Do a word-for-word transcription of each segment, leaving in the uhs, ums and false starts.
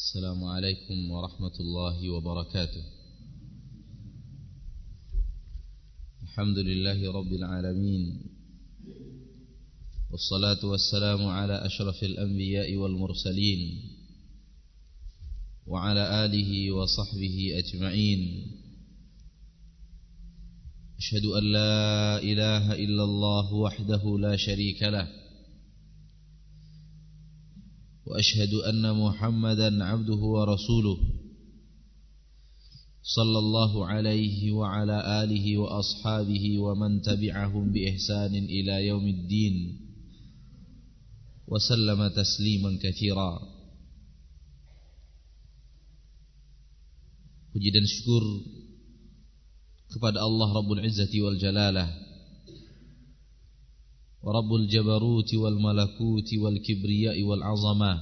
Assalamualaikum warahmatullahi wabarakatuh. Alhamdulillahi rabbil alamin. Wassalatu wassalamu ala ashrafil anbiya'i wal mursalin wa ala alihi wa sahbihi ajma'in. Ashhadu an la ilaha illallah wahdahu la sharika lah wa ashhadu anna Muhammadan abduhu wa rasuluh sallallahu alaihi wa ala alihi wa ashabihi wa man tabi'ahum bi ihsanin ila yaumiddin wa sallama tasliman katsira. Puji dan syukur kepada Allah Rabbul Izzati wal Jalalah wa Rabbul Jabaruti wal Malakuti wal Kibriyai wal Azamah,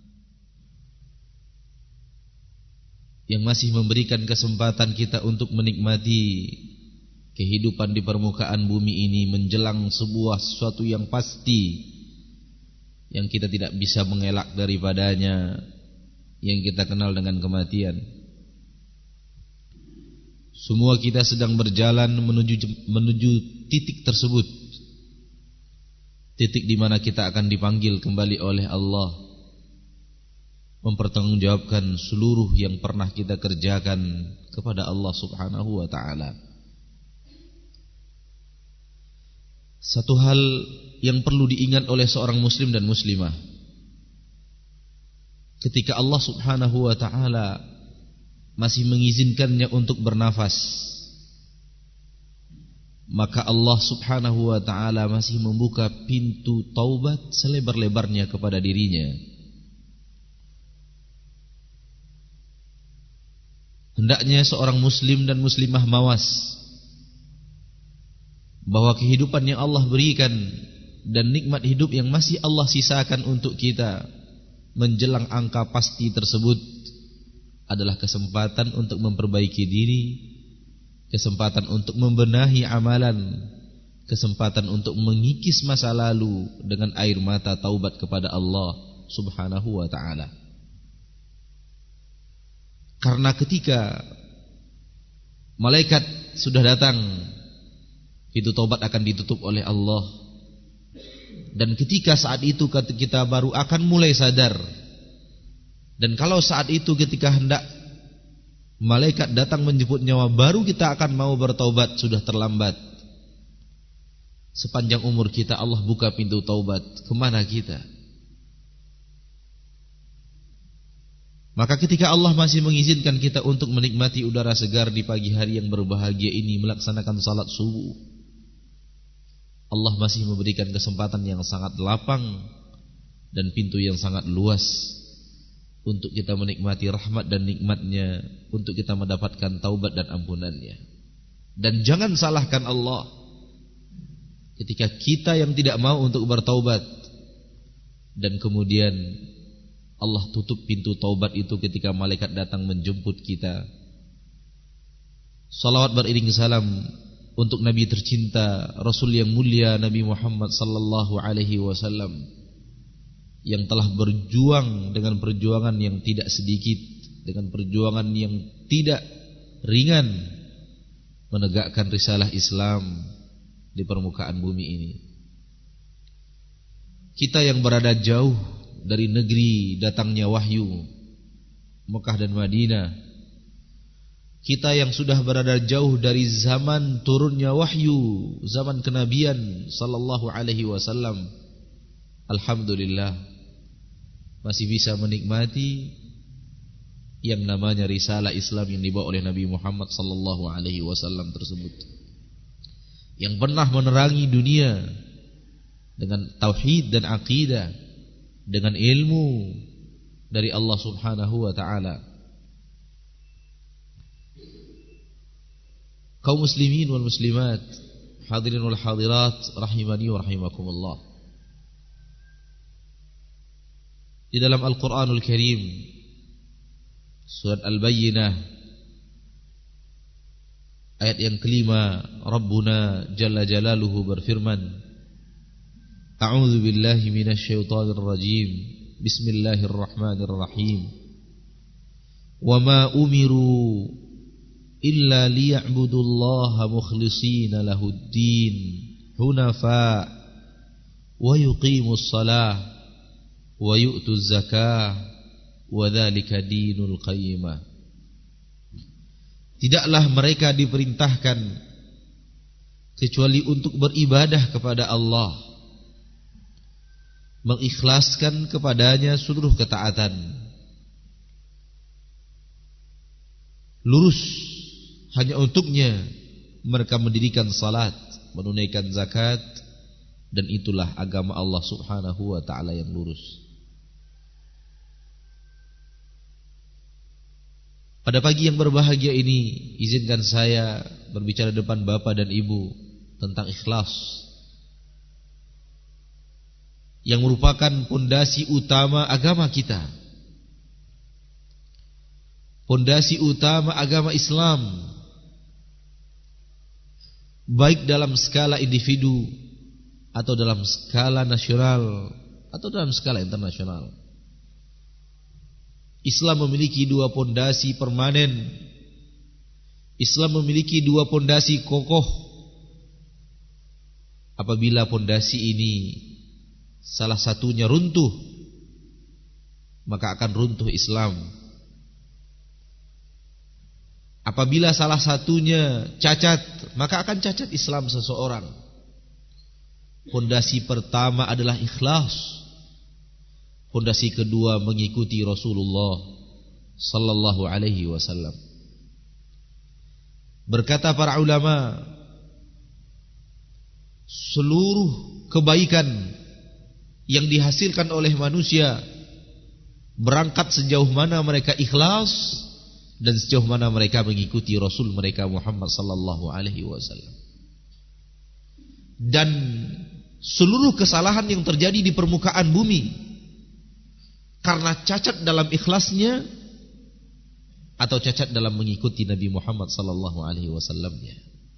yang masih memberikan kesempatan kita untuk menikmati kehidupan di permukaan bumi ini menjelang sebuah sesuatu yang pasti, yang kita tidak bisa mengelak daripadanya, yang kita kenal dengan kematian. Semua kita sedang berjalan menuju menuju titik tersebut, titik di mana kita akan dipanggil kembali oleh Allah, mempertanggungjawabkan seluruh yang pernah kita kerjakan kepada Allah Subhanahu wa ta'ala. Satu hal yang perlu diingat oleh seorang muslim dan muslimah, ketika Allah Subhanahu wa ta'ala masih mengizinkannya untuk bernafas, maka Allah Subhanahu wa ta'ala masih membuka pintu taubat selebar-lebarnya kepada dirinya. Hendaknya seorang muslim dan muslimah mawas bahwa kehidupan yang Allah berikan dan nikmat hidup yang masih Allah sisakan untuk kita menjelang angka pasti tersebut adalah kesempatan untuk memperbaiki diri, kesempatan untuk membenahi amalan, kesempatan untuk mengikis masa lalu dengan air mata taubat kepada Allah Subhanahu wa ta'ala. Karena ketika malaikat sudah datang, pintu taubat akan ditutup oleh Allah. Dan ketika saat itu kita baru akan mulai sadar. Dan kalau saat itu ketika hendak malaikat datang menjemput nyawa, baru kita akan mau bertaubat, sudah terlambat. Sepanjang umur kita Allah buka pintu taubat, kemana kita? Maka ketika Allah masih mengizinkan kita untuk menikmati udara segar di pagi hari yang berbahagia ini, melaksanakan salat subuh, Allah masih memberikan kesempatan yang sangat lapang dan pintu yang sangat luas untuk kita menikmati rahmat dan nikmatnya, untuk kita mendapatkan taubat dan ampunannya. Dan jangan salahkan Allah ketika kita yang tidak mau untuk bertaubat, dan kemudian Allah tutup pintu taubat itu ketika malaikat datang menjemput kita. Salawat beriring salam untuk Nabi tercinta, Rasul yang mulia, Nabi Muhammad sallallahu alaihi wasallam, yang telah berjuang dengan perjuangan yang tidak sedikit, dengan perjuangan yang tidak ringan, menegakkan risalah Islam di permukaan bumi ini. Kita yang berada jauh dari negeri datangnya wahyu, Mekah dan Madinah, kita yang sudah berada jauh dari zaman turunnya wahyu, zaman kenabian sallallahu alaihi wasallam, alhamdulillah masih bisa menikmati yang namanya risalah Islam yang dibawa oleh Nabi Muhammad sallallahu alaihi wasallam tersebut, yang pernah menerangi dunia dengan tauhid dan akidah, dengan ilmu dari Allah Subhanahu wa ta'ala. Kaum muslimin wal muslimat, hadirin wal hadirat, rahimani wa rahimakumullah. Di dalam Al-Quranul Karim, surat Al-Bayyinah, ayat yang kelima, Rabbuna Jalla Jalaluhu berfirman, A'udzu billahi minasy syaithanir rajim. Bismillahirrahmanirrahim. wa ma umiru illa liya'budullaha mukhlishina lahuddin hunafa wa yuqimus shalah wa yu'tuz zakah wa dzalika dinul qayyimah. Tidaklah mereka diperintahkan kecuali untuk beribadah kepada Allah, mengikhlaskan kepadanya seluruh ketaatan, lurus hanya untuknya mereka mendirikan salat, menunaikan zakat, dan itulah agama Allah Subhanahu wa ta'ala yang lurus. Pada pagi yang berbahagia ini, izinkan saya berbicara depan Bapak dan Ibu tentang ikhlas, yang merupakan pondasi utama agama kita, pondasi utama agama Islam, baik dalam skala individu atau dalam skala nasional atau dalam skala internasional. Islam memiliki dua pondasi permanen. Islam memiliki dua pondasi kokoh. Apabila pondasi ini salah satunya runtuh, maka akan runtuh Islam. Apabila salah satunya cacat, maka akan cacat Islam seseorang. Pondasi pertama adalah ikhlas. Pondasi kedua mengikuti Rasulullah sallallahu alaihi wasallam. Berkata para ulama, seluruh kebaikan yang dihasilkan oleh manusia berangkat sejauh mana mereka ikhlas dan sejauh mana mereka mengikuti Rasul mereka Muhammad sallallahu alaihi wasallam. Dan seluruh kesalahan yang terjadi di permukaan bumi karena cacat dalam ikhlasnya atau cacat dalam mengikuti Nabi Muhammad sallallahu alaihi wasallamnya.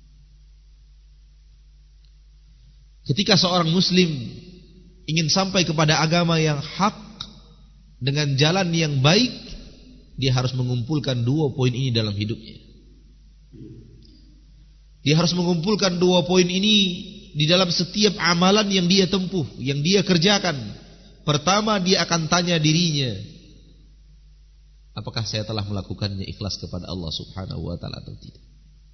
Ketika seorang muslim ingin sampai kepada agama yang hak dengan jalan yang baik, dia harus mengumpulkan dua poin ini dalam hidupnya. Dia harus mengumpulkan dua poin ini di dalam setiap amalan yang dia tempuh, yang dia kerjakan. Pertama, dia akan tanya dirinya, apakah saya telah melakukannya ikhlas kepada Allah Subhanahu wa ta'ala atau tidak.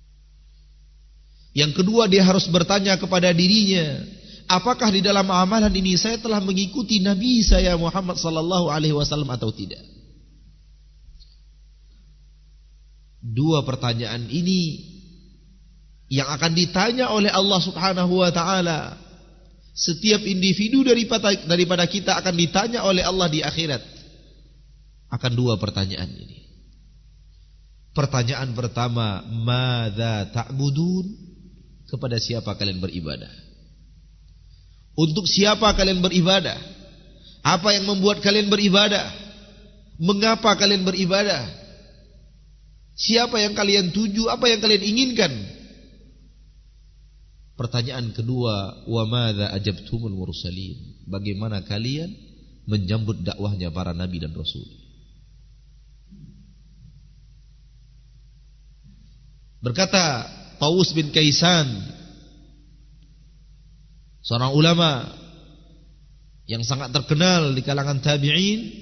Yang kedua, dia harus bertanya kepada dirinya, apakah di dalam amalan ini saya telah mengikuti Nabi saya Muhammad sallallahu alaihi wasallam atau tidak. Dua pertanyaan ini yang akan ditanya oleh Allah Subhanahu wa ta'ala. Setiap individu daripada, daripada kita akan ditanya oleh Allah di akhirat akan dua pertanyaan ini. Pertanyaan pertama, madza ta'budun? Kepada siapa kalian beribadah? Untuk siapa kalian beribadah? Apa yang membuat kalian beribadah? Mengapa kalian beribadah? Siapa yang kalian tuju? Apa yang kalian inginkan? Pertanyaan kedua, wa madza ajabtumul mursalin? Bagaimana kalian menyambut dakwahnya para nabi dan rasul? Berkata Tawus bin Kaisan, seorang ulama yang sangat terkenal di kalangan tabi'in,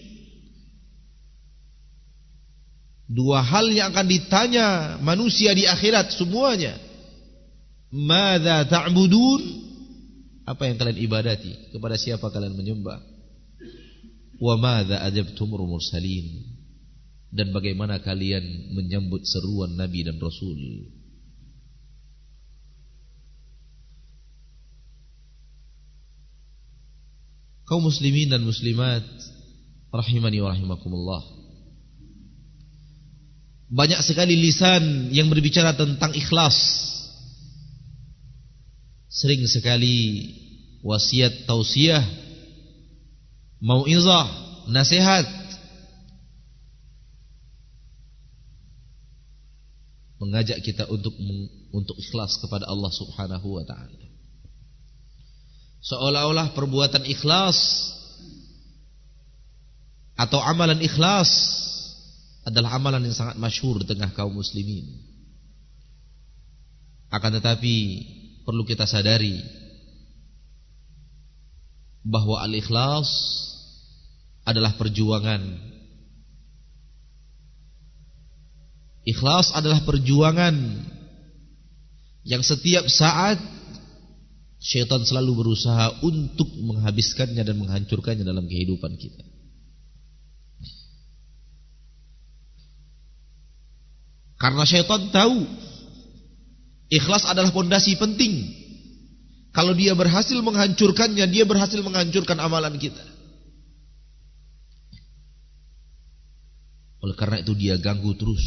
dua hal yang akan ditanya manusia di akhirat semuanya. Madza ta'budun? Apa yang kalian ibadati? Kepada siapa kalian menyembah? Wa madza ajabtumul mursalin? Dan bagaimana kalian menyambut seruan Nabi dan Rasul? Kaum muslimin dan muslimat rahimani wa rahimakumullah, banyak sekali lisan yang berbicara tentang ikhlas. Sering sekali wasiat tausiah, mau'izah, nasihat mengajak kita untuk untuk ikhlas kepada Allah Subhanahu wa ta'ala. Seolah-olah perbuatan ikhlas atau amalan ikhlas adalah amalan yang sangat masyhur di tengah kaum muslimin. Akan tetapi perlu kita sadari bahwa al-ikhlas adalah perjuangan. Ikhlas adalah perjuangan yang setiap saat syaitan selalu berusaha untuk menghabiskannya dan menghancurkannya dalam kehidupan kita. Karena syaitan tahu ikhlas adalah pondasi penting. Kalau dia berhasil menghancurkannya, dia berhasil menghancurkan amalan kita. Oleh karena itu dia ganggu terus.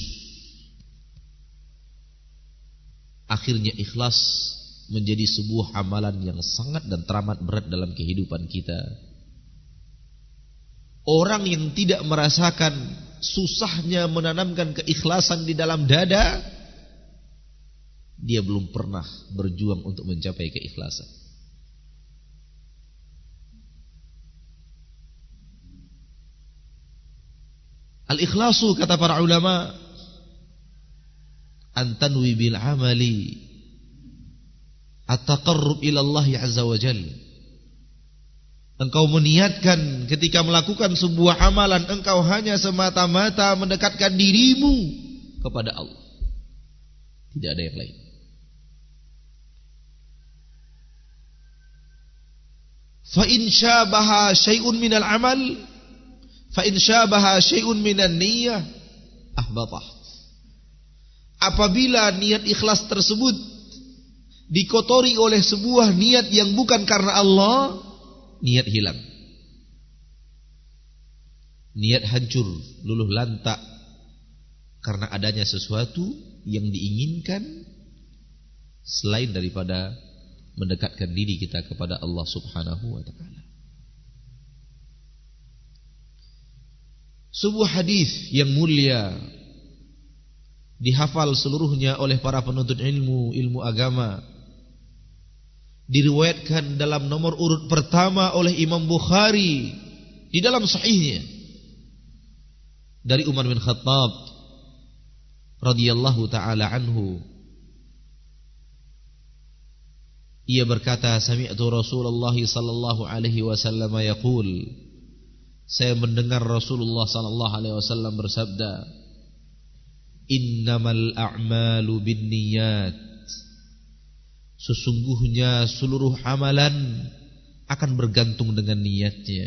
Akhirnya ikhlas menjadi sebuah amalan yang sangat dan teramat berat dalam kehidupan kita. Orang yang tidak merasakan susahnya menanamkan keikhlasan di dalam dada, dia belum pernah berjuang untuk mencapai keikhlasan. Al-ikhlasu, kata para ulama, antanwi bil amali at-taqarrub ila Allah azza wa jalla. Engkau meniatkan ketika melakukan sebuah amalan, engkau hanya semata-mata mendekatkan dirimu kepada Allah, tidak ada yang lain. Fa in syabaha syai'un minal amal, fa in syabaha syai'un minan niyyah ahbatah. Apabila niat ikhlas tersebut dikotori oleh sebuah niat yang bukan karena Allah, niat hilang. Niat hancur, luluh lantak karena adanya sesuatu yang diinginkan selain daripada mendekatkan diri kita kepada Allah Subhanahu wa taala. Sebuah hadis yang mulia dihafal seluruhnya oleh para penuntut ilmu, ilmu agama, diriwayatkan dalam nomor urut pertama oleh Imam Bukhari di dalam sahihnya dari Umar bin Khattab radhiyallahu taala anhu. Ia berkata, sami'tu Rasulullah sallallahu alaihi wasallam yaqul, saya mendengar Rasulullah sallallahu alaihi wasallam bersabda, innamal a'malu binniyat, sesungguhnya seluruh amalan akan bergantung dengan niatnya.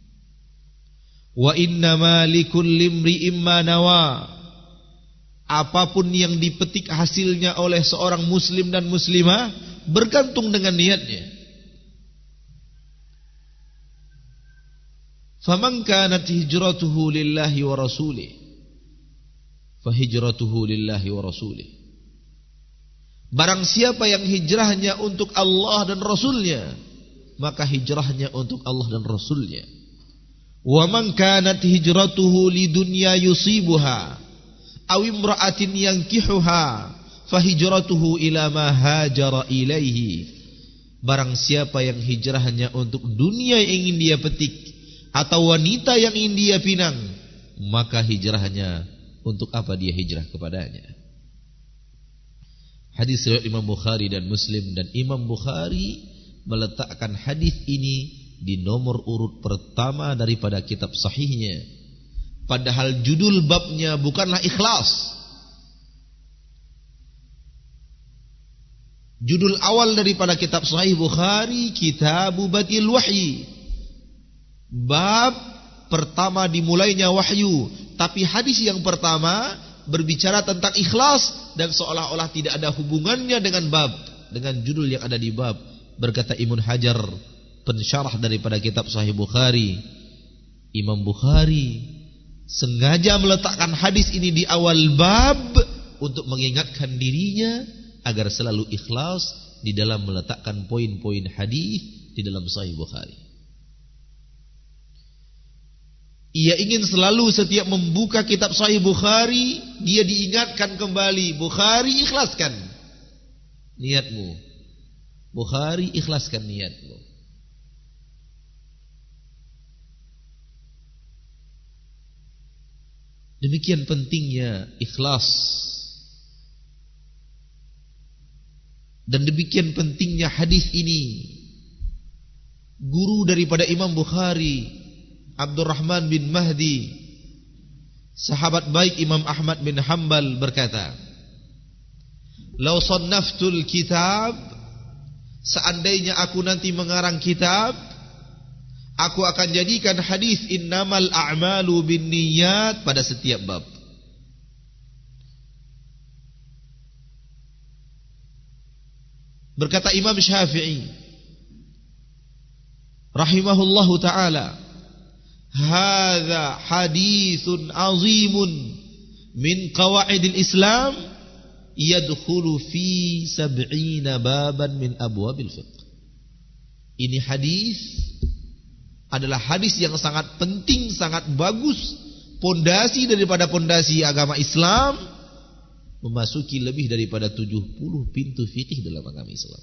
Wa innama likulli imri'in ma nawa, apapun yang dipetik hasilnya oleh seorang muslim dan muslimah bergantung dengan niatnya. Faman kanat hijratuhu lillahi wa rasulih, fahijratuhu lillahi wa rasulih. Barang siapa yang hijrahnya untuk Allah dan Rasulnya, maka hijrahnya untuk Allah dan Rasulnya. Wa man kanat hijratuhu lidunya yusibuha aw imra'atin yankihuha, fahijratuhu ila ma hajara ilaihi. Barang siapa yang hijrahnya untuk dunia yang ingin dia petik atau wanita yang ingin dia pinang, maka hijrahnya untuk apa dia hijrah kepadanya. Hadis riwayat Imam Bukhari dan Muslim, dan Imam Bukhari meletakkan hadis ini di nomor urut pertama daripada kitab sahihnya, padahal judul babnya bukanlah ikhlas. Judul awal daripada kitab Sahih Bukhari Kitabu Badil Wahyi, bab pertama dimulainya wahyu, tapi hadis yang pertama berbicara tentang ikhlas dan seolah-olah tidak ada hubungannya dengan bab, dengan judul yang ada di bab. Berkata Ibnu Hajar, pensyarah daripada kitab Sahih Bukhari, Imam Bukhari sengaja meletakkan hadis ini di awal bab untuk mengingatkan dirinya agar selalu ikhlas di dalam meletakkan poin-poin hadis di dalam Sahih Bukhari. Ia ingin selalu setiap membuka kitab Sahih Bukhari, dia diingatkan kembali, Bukhari ikhlaskan niatmu, Bukhari ikhlaskan niatmu. Demikian pentingnya ikhlas. Dan demikian pentingnya hadis ini. Guru daripada Imam Bukhari, Abdurrahman bin Mahdi, sahabat baik Imam Ahmad bin Hanbal berkata, "Lau sannaftul kitab, seandainya aku nanti mengarang kitab, aku akan jadikan hadis innamal a'malu binniyat pada setiap bab." Berkata Imam Syafi'i rahimahullahu ta'ala, "Hadza haditsun azimun min qawaidil Islam yadkhulu fi sab'ina baban min abwabil fiqh." Ini hadis adalah hadis yang sangat penting, sangat bagus, pondasi daripada pondasi agama Islam, memasuki lebih daripada tujuh puluh pintu fikih dalam agama Islam.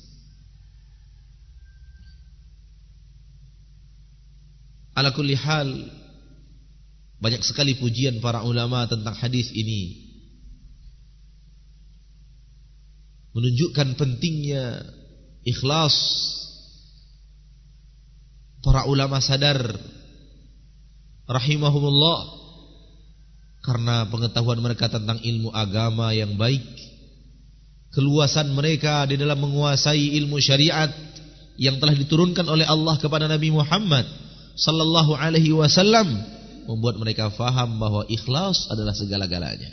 Ala kulli hal, banyak sekali pujian para ulama tentang hadis ini, menunjukkan pentingnya ikhlas. Para ulama sadar rahimahumullah, karena pengetahuan mereka tentang ilmu agama yang baik, keluasan mereka di dalam menguasai ilmu syariat yang telah diturunkan oleh Allah kepada Nabi Muhammad sallallahu alaihi wasallam, membuat mereka faham bahwa ikhlas adalah segala-galanya.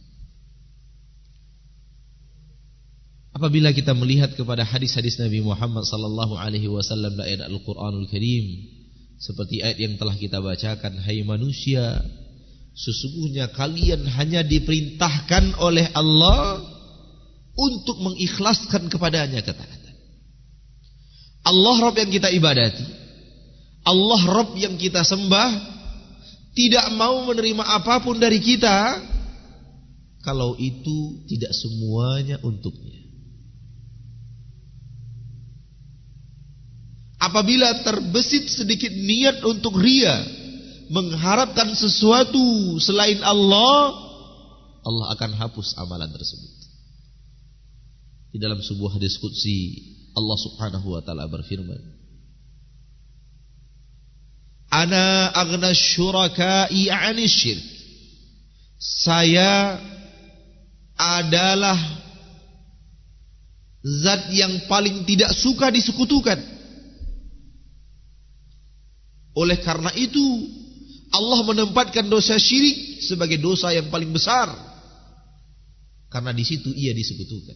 Apabila kita melihat kepada hadis-hadis Nabi Muhammad sallallahu alaihi wasallam dan ayat Al-Qur'anul Karim, seperti ayat yang telah kita bacakan, "Hai manusia, sesungguhnya kalian hanya diperintahkan oleh Allah untuk mengikhlaskan kepadanya ketaatan." Allah Rabb yang kita ibadati, Allah Rabb yang kita sembah, tidak mau menerima apapun dari kita kalau itu tidak semuanya untuknya. Apabila terbesit sedikit niat untuk ria, mengharapkan sesuatu selain Allah, Allah akan hapus amalan tersebut. Di dalam sebuah hadis qudsi, Allah Subhanahu wa taala berfirman, "Ana aghna syuraka'i 'anis syirk." Saya adalah zat yang paling tidak suka disekutukan. Oleh karena itu, Allah menempatkan dosa syirik sebagai dosa yang paling besar, karena di situ ia disekutukan.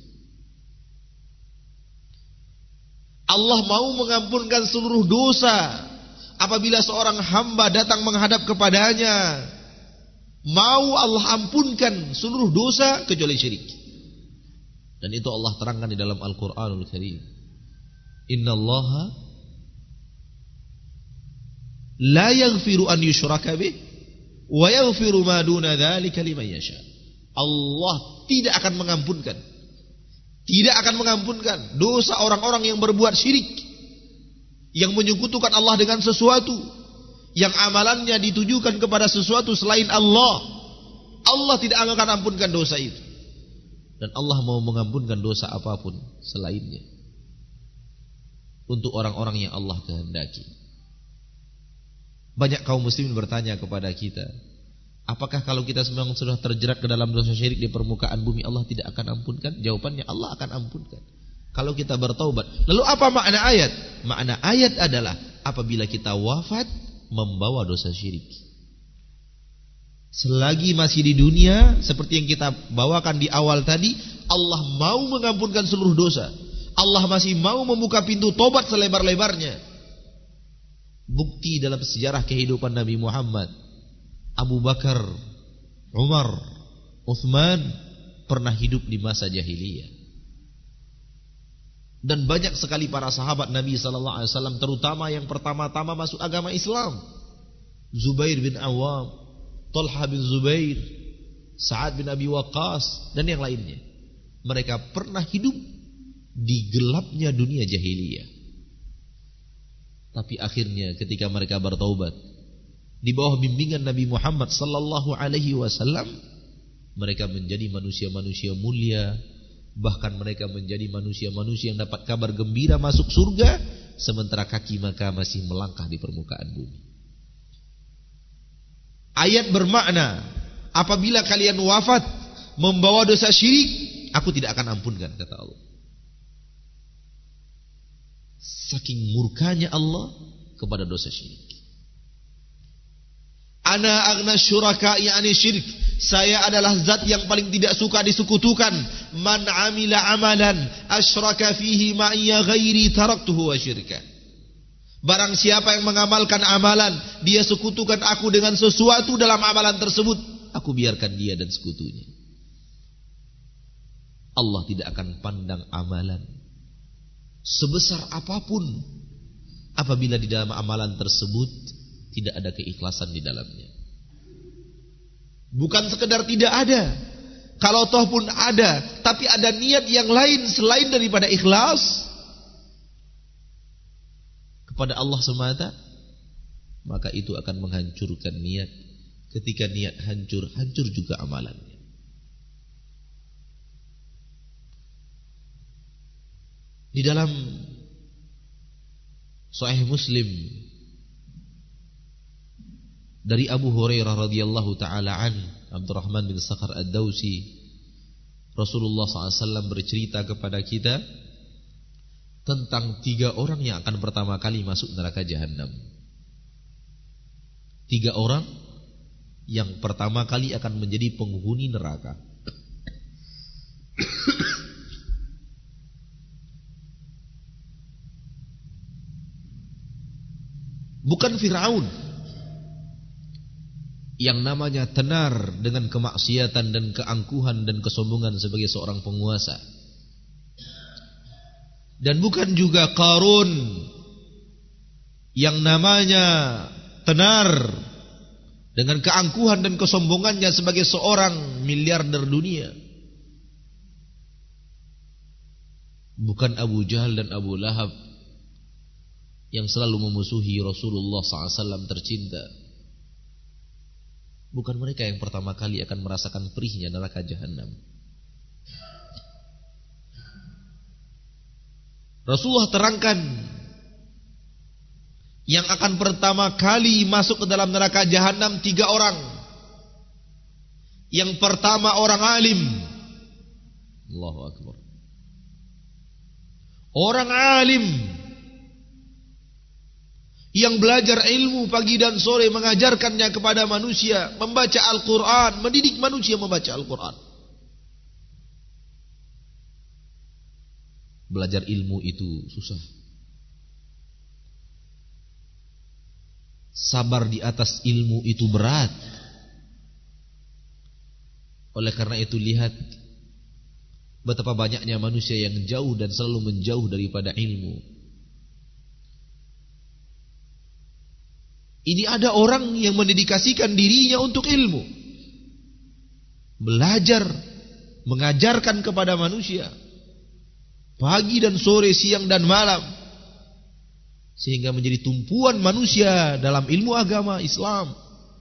Allah mau mengampunkan seluruh dosa apabila seorang hamba datang menghadap kepadanya. Mau Allah ampunkan seluruh dosa kecuali syirik. Dan itu Allah terangkan di dalam Al-Qur'anul Karim. Innallaha la yaghfiru an yushraka bih wa yaghfiru ma duna dzalika liman yasha. Allah tidak akan mengampunkan, tidak akan mengampunkan dosa orang-orang yang berbuat syirik, yang menyekutukan Allah dengan sesuatu, yang amalannya ditujukan kepada sesuatu selain Allah. Allah tidak akan ampunkan dosa itu. Dan Allah mau mengampunkan dosa apapun selainnya untuk orang-orang yang Allah kehendaki. Banyak kaum muslimin bertanya kepada kita, apakah kalau kita memang sudah terjerat ke dalam dosa syirik di permukaan bumi, Allah tidak akan ampunkan? Jawabannya, Allah akan ampunkan kalau kita bertaubat. Lalu apa makna ayat? Makna ayat adalah apabila kita wafat membawa dosa syirik, selagi masih di dunia, seperti yang kita bawakan di awal tadi, Allah mau mengampunkan seluruh dosa. Allah masih mau membuka pintu tobat selebar-lebarnya. Bukti dalam sejarah kehidupan Nabi Muhammad, Abu Bakar, Umar, Uthman pernah hidup di masa jahiliyah. Dan banyak sekali para sahabat Nabi sallallahu alaihi wasallam, terutama yang pertama-tama masuk agama Islam, Zubair bin Awam, Talha bin Zubair, Sa'ad bin Abi Waqqas, dan yang lainnya. Mereka pernah hidup di gelapnya dunia jahiliyah. Tapi akhirnya ketika mereka bertaubat, di bawah bimbingan Nabi Muhammad sallallahu alaihi wasallam, mereka menjadi manusia-manusia mulia, bahkan mereka menjadi manusia-manusia yang dapat kabar gembira masuk surga, sementara kaki mereka masih melangkah di permukaan bumi. Ayat bermakna, apabila kalian wafat membawa dosa syirik, aku tidak akan ampunkan, kata Allah. Saking murkanya Allah kepada dosa syirik. Ana aghna syuraka yani syirik. Saya adalah zat yang paling tidak suka disekutukan. Man amila amalan asyraka fihi ma'iyya ghairi taraktuhu wa syirka. Barang siapa yang mengamalkan amalan, dia sekutukan aku dengan sesuatu dalam amalan tersebut, aku biarkan dia dan sekutunya. Allah tidak akan pandang amalan sebesar apapun apabila di dalam amalan tersebut tidak ada keikhlasan di dalamnya. Bukan sekedar tidak ada, kalau toh pun ada, tapi ada niat yang lain selain daripada ikhlas kepada Allah semata, maka itu akan menghancurkan niat. Ketika niat hancur, hancur juga amalannya. Di dalam Sahih Muslim dari Abu Hurairah radhiyallahu taala an, Abdurrahman bin Sakhar Ad-Dausi, Rasulullah sallallahu alaihi wasallam bercerita kepada kita tentang tiga orang yang akan pertama kali masuk neraka Jahannam. Tiga orang yang pertama kali akan menjadi penghuni neraka. Bukan Firaun yang namanya tenar dengan kemaksiatan dan keangkuhan dan kesombongan sebagai seorang penguasa, dan bukan juga Qarun yang namanya tenar dengan keangkuhan dan kesombongannya sebagai seorang miliarder dunia. Bukan Abu Jahal dan Abu Lahab yang selalu memusuhi Rasulullah sallallahu alaihi wasallam tercinta. Bukan mereka yang pertama kali akan merasakan perihnya neraka Jahannam. Rasulullah terangkan yang akan pertama kali masuk ke dalam neraka Jahannam tiga orang. Yang pertama orang alim. Allahu Akbar. Orang alim yang belajar ilmu pagi dan sore, mengajarkannya kepada manusia, membaca Al-Quran, mendidik manusia membaca Al-Quran. Belajar ilmu itu susah. Sabar di atas ilmu itu berat. Oleh karena itu lihat betapa banyaknya manusia yang jauh dan selalu menjauh daripada ilmu. Ini ada orang yang mendedikasikan dirinya untuk ilmu, belajar, mengajarkan kepada manusia pagi dan sore, siang dan malam, sehingga menjadi tumpuan manusia dalam ilmu agama Islam,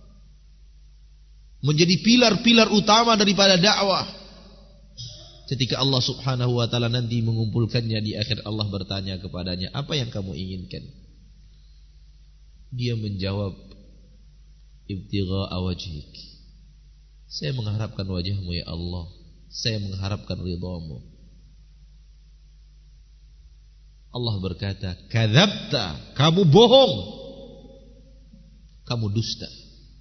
menjadi pilar-pilar utama daripada dakwah. Ketika Allah subhanahu wa ta'ala nanti mengumpulkannya di akhir, Allah bertanya kepadanya, apa yang kamu inginkan? Dia menjawab, ibtigha'a wajhik, saya mengharapkan wajahmu ya Allah, saya mengharapkan ridhamu. Allah berkata, kadzabta, kamu bohong, kamu dusta.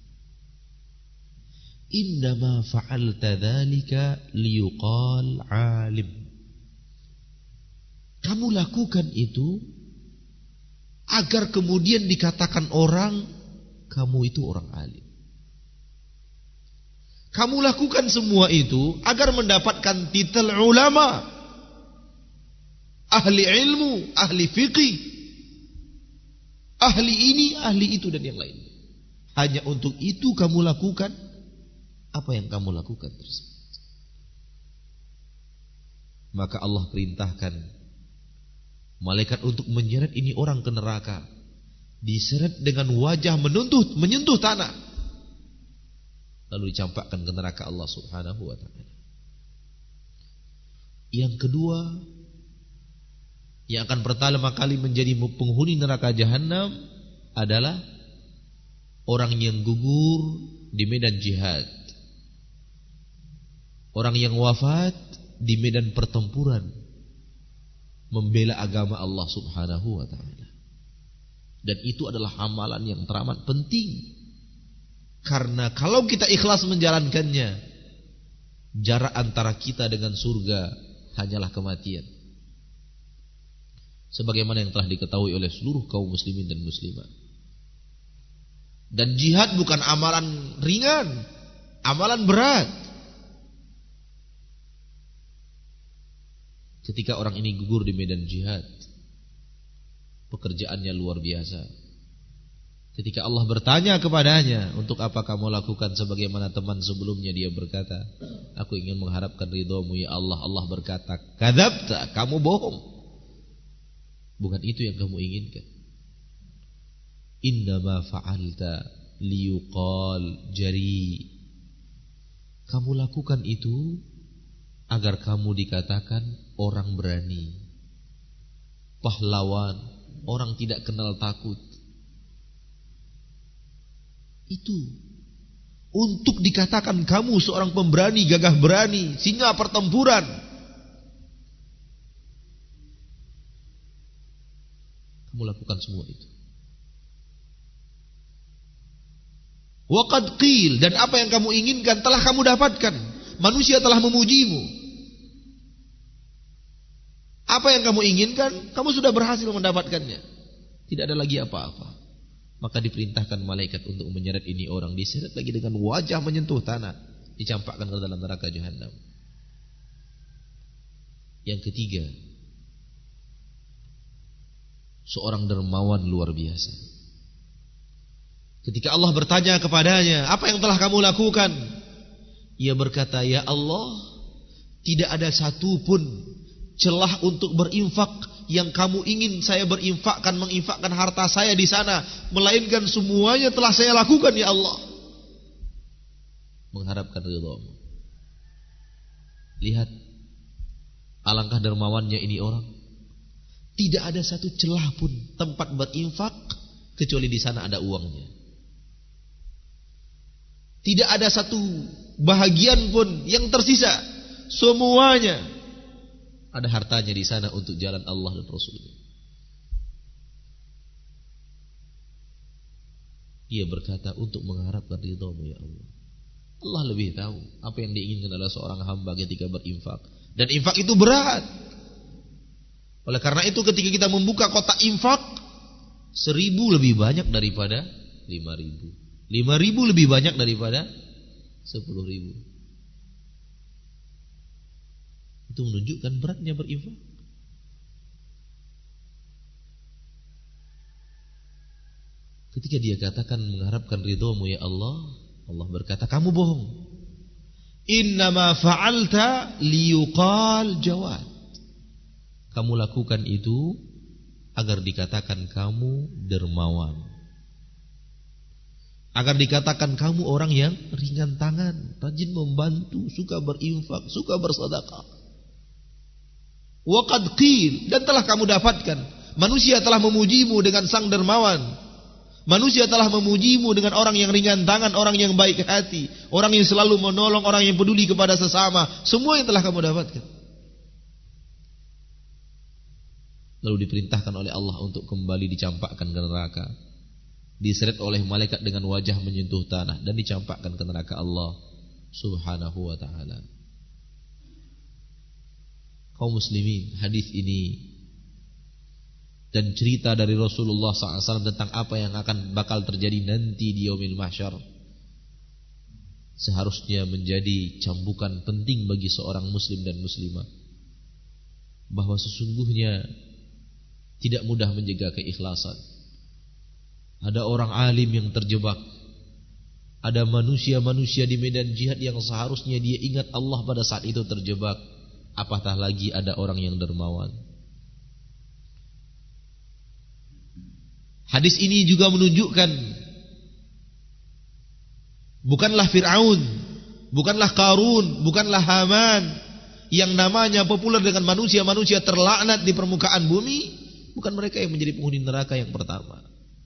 Innama fa'alta dzalika liyuqal alim. Kamu lakukan itu agar kemudian dikatakan orang, kamu itu orang alim. Kamu lakukan semua itu agar mendapatkan titel ulama, ahli ilmu, ahli fiqih, ahli ini, ahli itu dan yang lain. Hanya untuk itu kamu lakukan apa yang kamu lakukan tersebut. Maka Allah perintahkan malaikat untuk menyeret ini orang ke neraka. diseret dengan wajah menyentuh menyentuh tanah, lalu dicampakkan ke neraka Allah Subhanahu wa taala. Yang kedua, yang akan pertama kali menjadi penghuni neraka jahanam adalah orang yang gugur di medan jihad, orang yang wafat di medan pertempuran membela agama Allah Subhanahu wa taala. Dan itu adalah amalan yang teramat penting, karena kalau kita ikhlas menjalankannya, jarak antara kita dengan surga hanyalah kematian, sebagaimana yang telah diketahui oleh seluruh kaum muslimin dan muslimat. Dan jihad bukan amalan ringan, amalan berat. Ketika orang ini gugur di medan jihad, pekerjaannya luar biasa. Ketika Allah bertanya kepadanya, untuk apa kamu lakukan, sebagaimana teman sebelumnya dia berkata, aku ingin mengharapkan ridhamu ya Allah. Allah berkata, kadzabta, kamu bohong. Bukan itu yang kamu inginkan. Innama fa'alta liyuqal jari. Kamu lakukan itu agar kamu dikatakan orang berani, pahlawan, orang tidak kenal takut. Itu untuk dikatakan kamu seorang pemberani, gagah berani, singa pertempuran. Kamu lakukan semua itu. Wa qad qil, dan apa yang kamu inginkan telah kamu dapatkan. Manusia telah memujimu. Apa yang kamu inginkan, kamu sudah berhasil mendapatkannya. Tidak ada lagi apa-apa. Maka diperintahkan malaikat untuk menyeret ini orang, diseret lagi dengan wajah menyentuh tanah, dicampakkan ke dalam neraka jahanam. Yang ketiga, seorang dermawan luar biasa. Ketika Allah bertanya kepadanya, apa yang telah kamu lakukan? Ia berkata, ya Allah, tidak ada satupun celah untuk berinfak yang kamu ingin saya berinfakkan, menginfakkan harta saya di sana, melainkan semuanya telah saya lakukan ya Allah, mengharapkan ridhamu. Lihat alangkah dermawannya ini orang. Tidak ada satu celah pun tempat berinfak kecuali di sana ada uangnya. Tidak ada satu bahagian pun yang tersisa, semuanya ada hartanya di sana untuk jalan Allah dan Rasulnya. Dia berkata, untuk mengharapkan ridhamu ya Allah. Allah lebih tahu apa yang diinginkan oleh seorang hamba ketika berinfak. Dan infak itu berat. Oleh karena itu ketika kita membuka kotak infak, seribu lebih banyak daripada lima ribu. Lima ribu lebih banyak daripada sepuluh ribu. Itu menunjukkan beratnya berinfak. Ketika dia katakan mengharapkan ridhamu ya Allah, Allah berkata, kamu bohong. Innama fa'alta liyuqal jawad. Kamu lakukan itu agar dikatakan kamu dermawan, agar dikatakan kamu orang yang ringan tangan, rajin membantu, suka berinfak, suka bersedekah. Wa qad qil, dan telah kamu dapatkan. Manusia telah memujimu dengan sang dermawan. Manusia telah memujimu dengan orang yang ringan tangan, orang yang baik hati, orang yang selalu menolong, orang yang peduli kepada sesama. Semua yang telah kamu dapatkan. Lalu diperintahkan oleh Allah untuk kembali dicampakkan ke neraka. Diseret oleh malaikat dengan wajah menyentuh tanah dan dicampakkan ke neraka Allah Subhanahu wa ta'ala. Kaum muslimin, hadis ini dan cerita dari Rasulullah shallallahu alaihi wasallam tentang apa yang akan bakal terjadi nanti di yaumil mahsyar seharusnya menjadi cambukan penting bagi seorang muslim dan muslimah, bahwa sesungguhnya tidak mudah menjaga keikhlasan. Ada orang alim yang terjebak, ada manusia-manusia di medan jihad yang seharusnya dia ingat Allah pada saat itu terjebak, apatah lagi ada orang yang dermawan. Hadis ini juga menunjukkan bukanlah Fir'aun, bukanlah Qarun, bukanlah Haman yang namanya populer dengan manusia-manusia terlaknat di permukaan bumi, bukan mereka yang menjadi penghuni neraka yang pertama.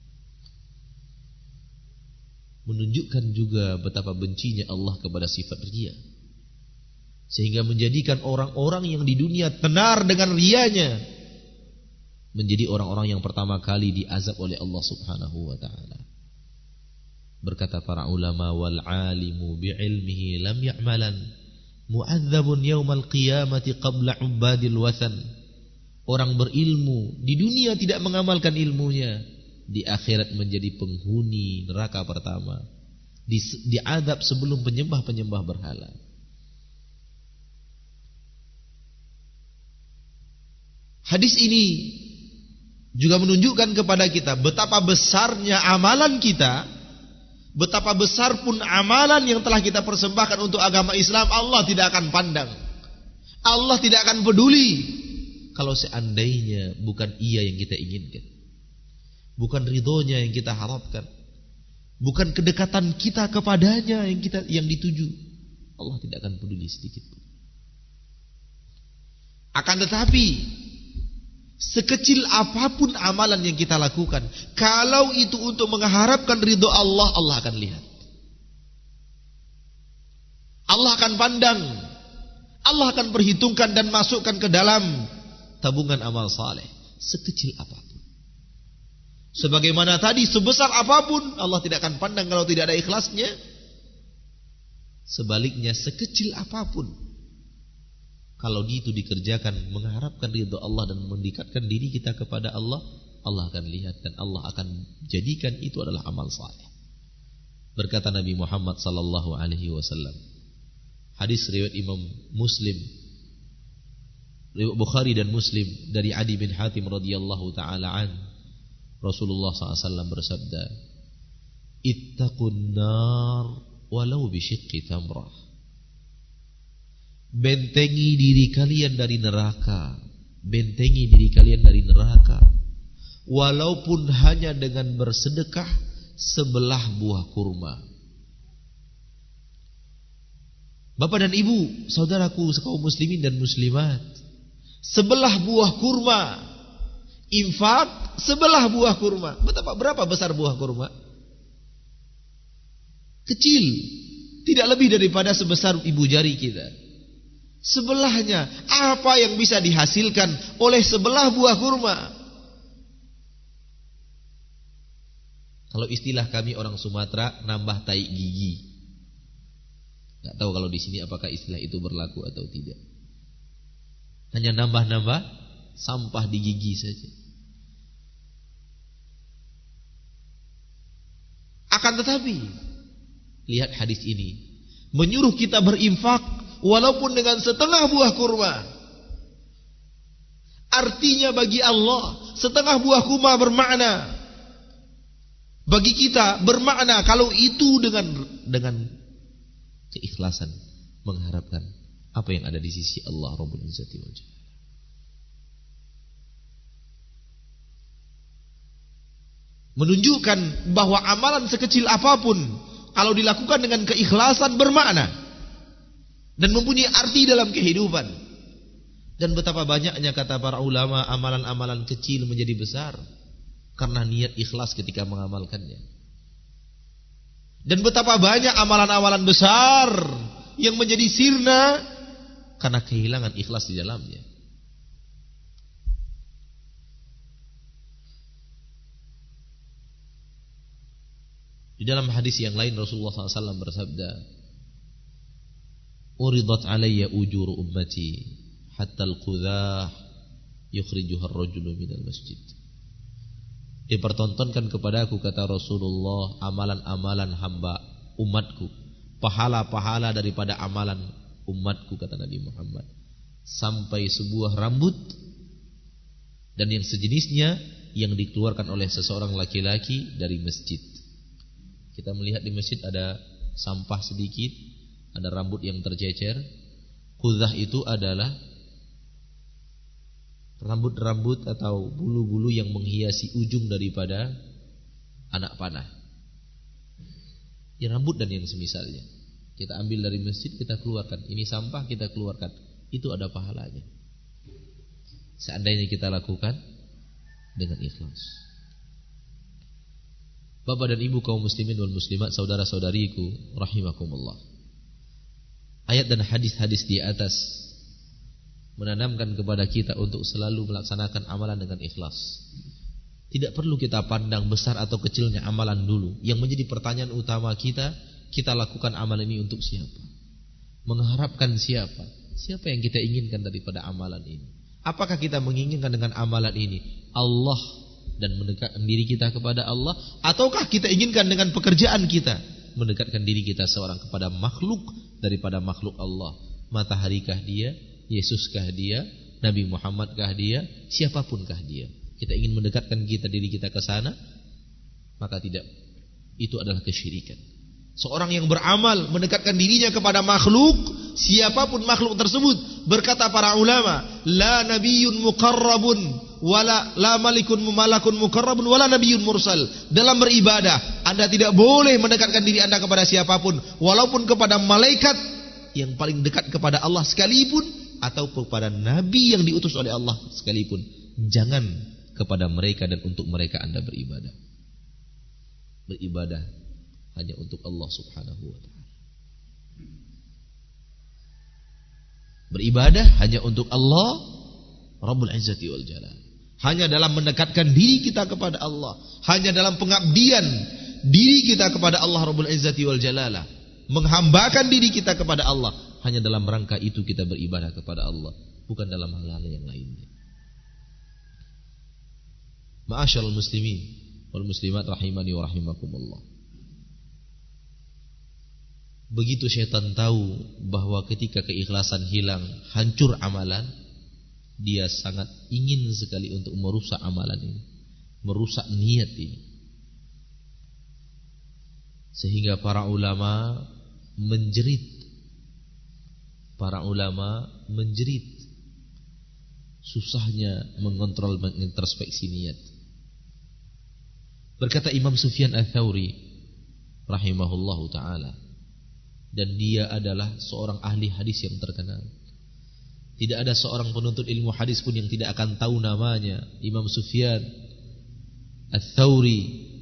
Menunjukkan juga betapa bencinya Allah kepada sifat riya, sehingga menjadikan orang-orang yang di dunia tenar dengan riyanya menjadi orang-orang yang pertama kali diazab oleh Allah Subhanahu wa taala. Berkata para ulama, wal alimu bi'ilmihi lam ya'malan mu'adzabun yaumal qiyamati qabla ubadil wathan. Orang berilmu di dunia tidak mengamalkan ilmunya, di akhirat menjadi penghuni neraka pertama, di, diadab sebelum penyembah-penyembah berhala. Hadis ini juga menunjukkan kepada kita betapa besarnya amalan kita, betapa besar pun amalan yang telah kita persembahkan untuk agama Islam, Allah tidak akan pandang, Allah tidak akan peduli kalau seandainya bukan Ia yang kita inginkan, bukan ridhonya yang kita harapkan, bukan kedekatan kita kepadanya yang kita yang dituju. Allah tidak akan peduli sedikit pun. Akan tetapi sekecil apapun amalan yang kita lakukan, kalau itu untuk mengharapkan ridho Allah, Allah akan lihat, Allah akan pandang, Allah akan perhitungkan dan masukkan ke dalam tabungan amal saleh sekecil apapun. Sebagaimana tadi, sebesar apapun Allah tidak akan pandang kalau tidak ada ikhlasnya. Sebaliknya, sekecil apapun kalau itu dikerjakan mengharapkan ridho Allah dan mendekatkan diri kita kepada Allah, Allah akan lihat dan Allah akan jadikan itu adalah amal saleh. Berkata Nabi Muhammad sallallahu alaihi wasallam, hadis riwayat Imam Muslim, riwayat Bukhari dan Muslim, dari Adi bin Hatim radhiyallahu taala an, Rasulullah sallallahu alaihi wasallam bersabda, ittaqun nar walau bisyiqqi tamrah. Bentengi diri kalian dari neraka, bentengi diri kalian dari neraka, walaupun hanya dengan bersedekah sebelah buah kurma. Bapak dan ibu, saudaraku sekaum muslimin dan muslimat, sebelah buah kurma, infak sebelah buah kurma. Betapa berapa besar buah kurma? Kecil, tidak lebih daripada sebesar ibu jari kita. Sebelahnya, apa yang bisa dihasilkan oleh sebelah buah kurma? Kalau istilah kami orang Sumatera, nambah tai gigi. Gak tahu kalau di sini apakah istilah itu berlaku atau tidak. Hanya nambah-nambah sampah di gigi saja. Akan tetapi, lihat hadis ini menyuruh kita berinfak walaupun dengan setengah buah kurma. Artinya bagi Allah, setengah buah kurma bermakna, bagi kita bermakna kalau itu dengan dengan keikhlasan mengharapkan apa yang ada di sisi Allah Rabbul Izzati wal Jalal. Menunjukkan bahwa amalan sekecil apapun kalau dilakukan dengan keikhlasan bermakna dan mempunyai arti dalam kehidupan. Dan betapa banyaknya, kata para ulama, amalan-amalan kecil menjadi besar karena niat ikhlas ketika mengamalkannya. Dan betapa banyak amalan-amalan besar yang menjadi sirna karena kehilangan ikhlas di dalamnya. Di dalam hadis yang lain Rasulullah sallallahu alaihi wasallam bersabda, uridat alayya ujuru ummati hatta al-qudah yukhrijuha ar-rajulu minal masjid. Dipertontonkan kepadaku, kata Rasulullah, amalan-amalan hamba umatku, pahala-pahala daripada amalan umatku, kata Nabi Muhammad, sampai sebuah rambut dan yang sejenisnya yang dikeluarkan oleh seseorang laki-laki dari masjid. Kita melihat di masjid ada sampah sedikit, ada rambut yang tercecer. Qudzah itu adalah rambut-rambut atau bulu-bulu yang menghiasi ujung daripada anak panah. Ya, rambut dan yang semisalnya. Kita ambil dari masjid, kita keluarkan. Ini sampah, kita keluarkan. Itu ada pahalanya. Seandainya kita lakukan dengan ikhlas. Bapak dan ibu kaum muslimin wal muslimat, saudara-saudariku rahimakumullah. Ayat dan hadis-hadis di atas menanamkan kepada kita untuk selalu melaksanakan amalan dengan ikhlas. Tidak perlu kita pandang besar atau kecilnya amalan dulu. Yang menjadi pertanyaan utama kita, kita lakukan amalan ini untuk siapa? Mengharapkan siapa? Siapa yang kita inginkan daripada amalan ini? Apakah kita menginginkan dengan amalan ini Allah dan mendekatkan diri kita kepada Allah, ataukah kita inginkan dengan pekerjaan kita mendekatkan diri kita seorang kepada makhluk daripada makhluk Allah? Mataharikah dia? Yesuskah dia? Nabi Muhammadkah dia? Siapapunkah dia? Kita ingin mendekatkan kita diri kita ke sana, maka tidak. Itu adalah kesyirikan. Seorang yang beramal mendekatkan dirinya kepada makhluk, siapapun makhluk tersebut, berkata para ulama, la nabiyyun muqarrabun wala la malikun malakun muqarrabun wala nabiyyun mursal. Dalam beribadah, Anda tidak boleh mendekatkan diri Anda kepada siapapun, walaupun kepada malaikat yang paling dekat kepada Allah sekalipun, atau kepada nabi yang diutus oleh Allah sekalipun. Jangan kepada mereka dan untuk mereka Anda beribadah. Beribadah hanya untuk Allah subhanahu wa ta'ala. Beribadah hanya untuk Allah Rabbul Izzati wal Jalal. Hanya dalam mendekatkan diri kita kepada Allah, hanya dalam pengabdian diri kita kepada Allah Rabbul Izzati wal Jalal, menghambakan diri kita kepada Allah, hanya dalam rangka itu kita beribadah kepada Allah, bukan dalam hal-hal yang lainnya. Ma'asyiral muslimin wal muslimat rahimani wa rahimakumullah. Begitu syaitan tahu bahwa ketika keikhlasan hilang, hancur amalan, dia sangat ingin sekali untuk merusak amalan ini, merusak niat ini. Sehingga para ulama menjerit, para ulama menjerit susahnya mengontrol, mengintrospeksi niat. Berkata Imam Sufyan Ats-Tsauri rahimahullahu ta'ala, dan dia adalah seorang ahli hadis yang terkenal. Tidak ada seorang penuntut ilmu hadis pun yang tidak akan tahu namanya, Imam Sufyan Ats-Tsauri.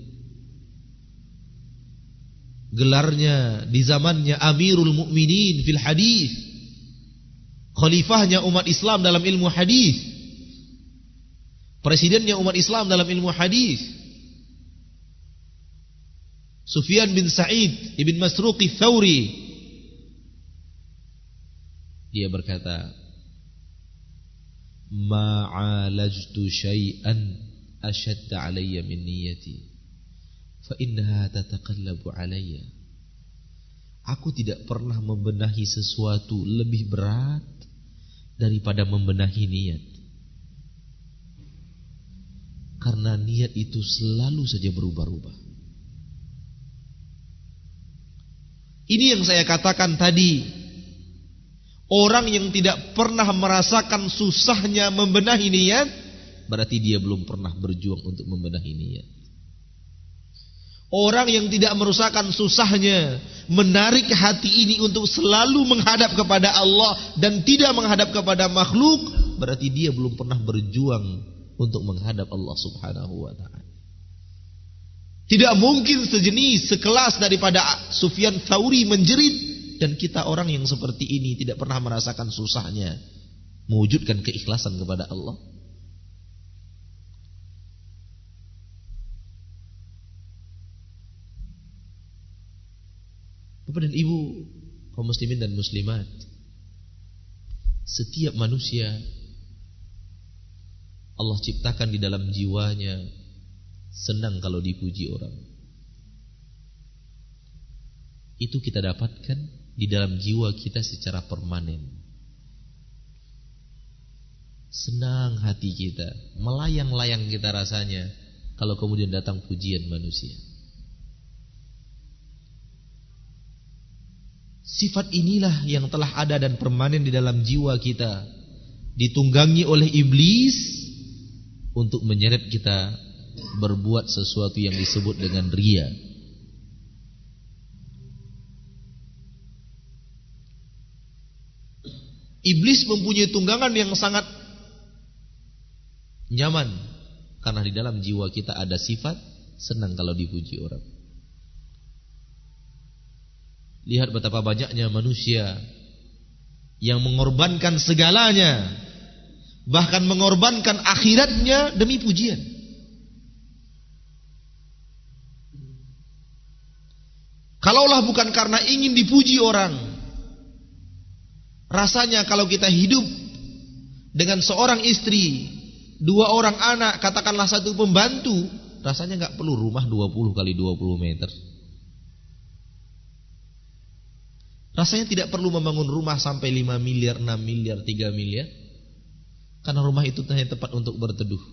Gelarnya di zamannya Amirul Mukminin fil hadis, khalifahnya umat Islam dalam ilmu hadis, presidennya umat Islam dalam ilmu hadis. Sufyan bin Sa'id ibn Masruq Ats-Tsauri, dia berkata, ma'alajtu syai'an ashadda alayya min niyati fa innaha tataqallabu alayya. Aku tidak pernah membenahi sesuatu lebih berat daripada membenahi niat, karena niat itu selalu saja berubah-ubah. Ini yang saya katakan tadi, orang yang tidak pernah merasakan susahnya membenahi niat, berarti dia belum pernah berjuang untuk membenahi niat. Orang yang tidak merasakan susahnya menarik hati ini untuk selalu menghadap kepada Allah dan tidak menghadap kepada makhluk, berarti dia belum pernah berjuang untuk menghadap Allah subhanahu wa ta'ala. Tidak mungkin sejenis sekelas daripada Sufyan Tsauri menjerit, dan kita orang yang seperti ini tidak pernah merasakan susahnya mewujudkan keikhlasan kepada Allah. Bapak dan Ibu kaum muslimin dan muslimat, setiap manusia Allah ciptakan di dalam jiwanya senang kalau dipuji orang. Itu kita dapatkan di dalam jiwa kita secara permanen. Senang hati kita, melayang-layang kita rasanya kalau kemudian datang pujian manusia. Sifat inilah yang telah ada dan permanen di dalam jiwa kita, ditunggangi oleh iblis untuk menyeret kita berbuat sesuatu yang disebut dengan riya. Iblis mempunyai tunggangan yang sangat nyaman, karena di dalam jiwa kita ada sifat senang kalau dipuji orang. Lihat betapa banyaknya manusia yang mengorbankan segalanya, bahkan mengorbankan akhiratnya demi pujian. Kalaulah bukan karena ingin dipuji orang, rasanya kalau kita hidup dengan seorang istri, dua orang anak, katakanlah satu pembantu, rasanya gak perlu rumah dua puluh kali dua puluh meter. Rasanya tidak perlu membangun rumah sampai lima miliar, enam miliar, tiga miliar. Karena rumah itu hanya tempat untuk berteduh.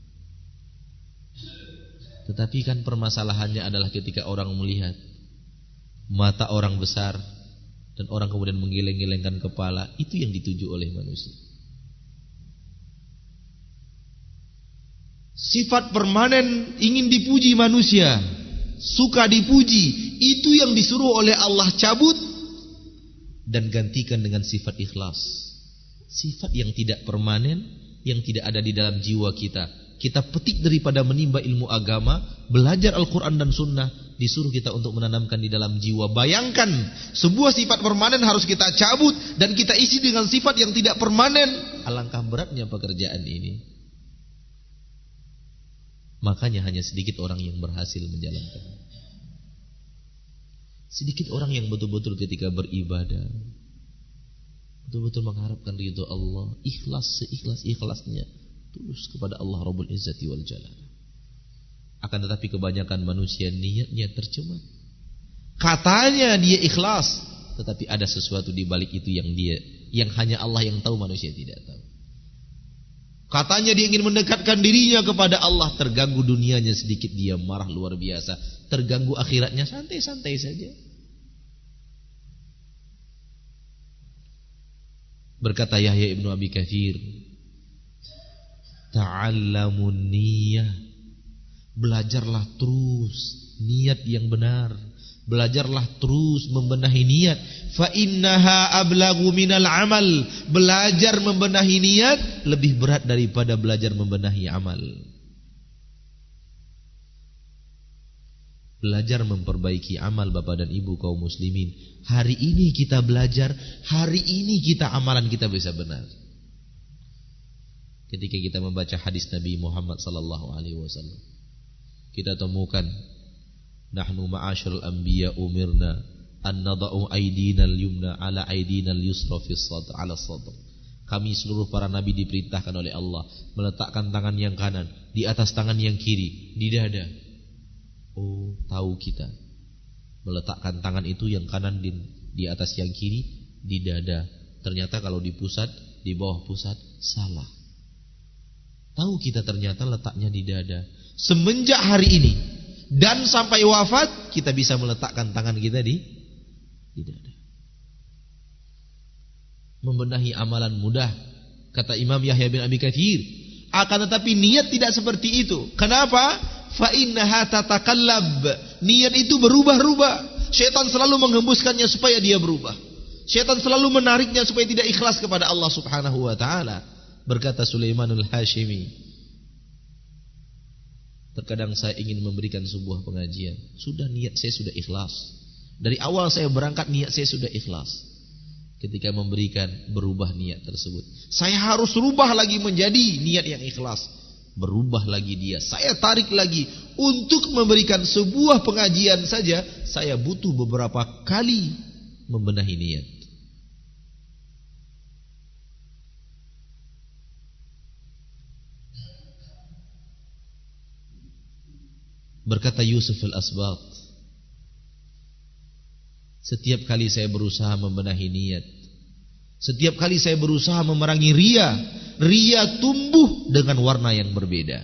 Tetapi kan permasalahannya adalah ketika orang melihat mata orang besar dan orang kemudian menggeleng-gelengkan kepala, itu yang dituju oleh manusia. Sifat permanen ingin dipuji manusia, suka dipuji, itu yang disuruh oleh Allah cabut dan gantikan dengan sifat ikhlas. Sifat yang tidak permanen, yang tidak ada di dalam jiwa kita. Kita petik daripada menimba ilmu agama, belajar Al-Quran dan Sunnah, disuruh kita untuk menanamkan di dalam jiwa. Bayangkan, sebuah sifat permanen harus kita cabut dan kita isi dengan sifat yang tidak permanen. Alangkah beratnya pekerjaan ini. Makanya hanya sedikit orang yang berhasil menjalankan. Sedikit orang yang betul-betul ketika beribadah betul-betul mengharapkan ridho Allah, ikhlas seikhlas-ikhlasnya, tulus kepada Allah Rabbul Izzati wal Jalal. Akan tetapi kebanyakan manusia niatnya tercemar. Katanya dia ikhlas, tetapi ada sesuatu di balik itu yang dia yang hanya Allah yang tahu, manusia tidak tahu. Katanya dia ingin mendekatkan dirinya kepada Allah, terganggu dunianya sedikit dia marah luar biasa, terganggu akhiratnya santai-santai saja. Berkata Yahya ibnu Abi Katsir, ta'allamun niyyah, belajarlah terus niat yang benar, belajarlah terus membenahi niat. Fa innaha ablagu minal amal, belajar membenahi niat lebih berat daripada belajar membenahi amal. Belajar memperbaiki amal Bapak dan Ibu kaum muslimin. Hari ini kita belajar, hari ini kita amalan kita bisa benar. Ketika kita membaca hadis Nabi Muhammad sallallahu alaihi wasallam, kita temukan nahnu ma'asyarul anbiya umirna an nada'u aydina al-yumna ala aydina al-yusra fi sadr ala sadr. Kami seluruh para nabi diperintahkan oleh Allah meletakkan tangan yang kanan di atas tangan yang kiri di dada. Oh, tahu kita meletakkan tangan itu yang kanan di, di atas yang kiri di dada. Ternyata kalau di pusat, di bawah pusat, salah. Tahu kita ternyata letaknya di dada. Semenjak hari ini dan sampai wafat, kita bisa meletakkan tangan kita di, di dada. Membenahi amalan mudah, kata Imam Yahya bin Abi Katsir. Akan tetapi niat tidak seperti itu. Kenapa? Fa innaha tatakallab. Niat itu berubah-ubah. Syaitan selalu menghembuskannya supaya dia berubah. Syaitan selalu menariknya supaya tidak ikhlas kepada Allah Subhanahu wa taala. Berkata Sulaimanul Hashimi, terkadang saya ingin memberikan sebuah pengajian, sudah niat saya sudah ikhlas. Dari awal saya berangkat niat saya sudah ikhlas. Ketika memberikan, berubah niat tersebut. Saya harus rubah lagi menjadi niat yang ikhlas. Berubah lagi dia, saya tarik lagi untuk memberikan sebuah pengajian saja, saya butuh beberapa kali membenahi niat. Berkata Yusuf al-Asbat, setiap kali saya berusaha membenahi niat, setiap kali saya berusaha memerangi riya, riya tumbuh dengan warna yang berbeda.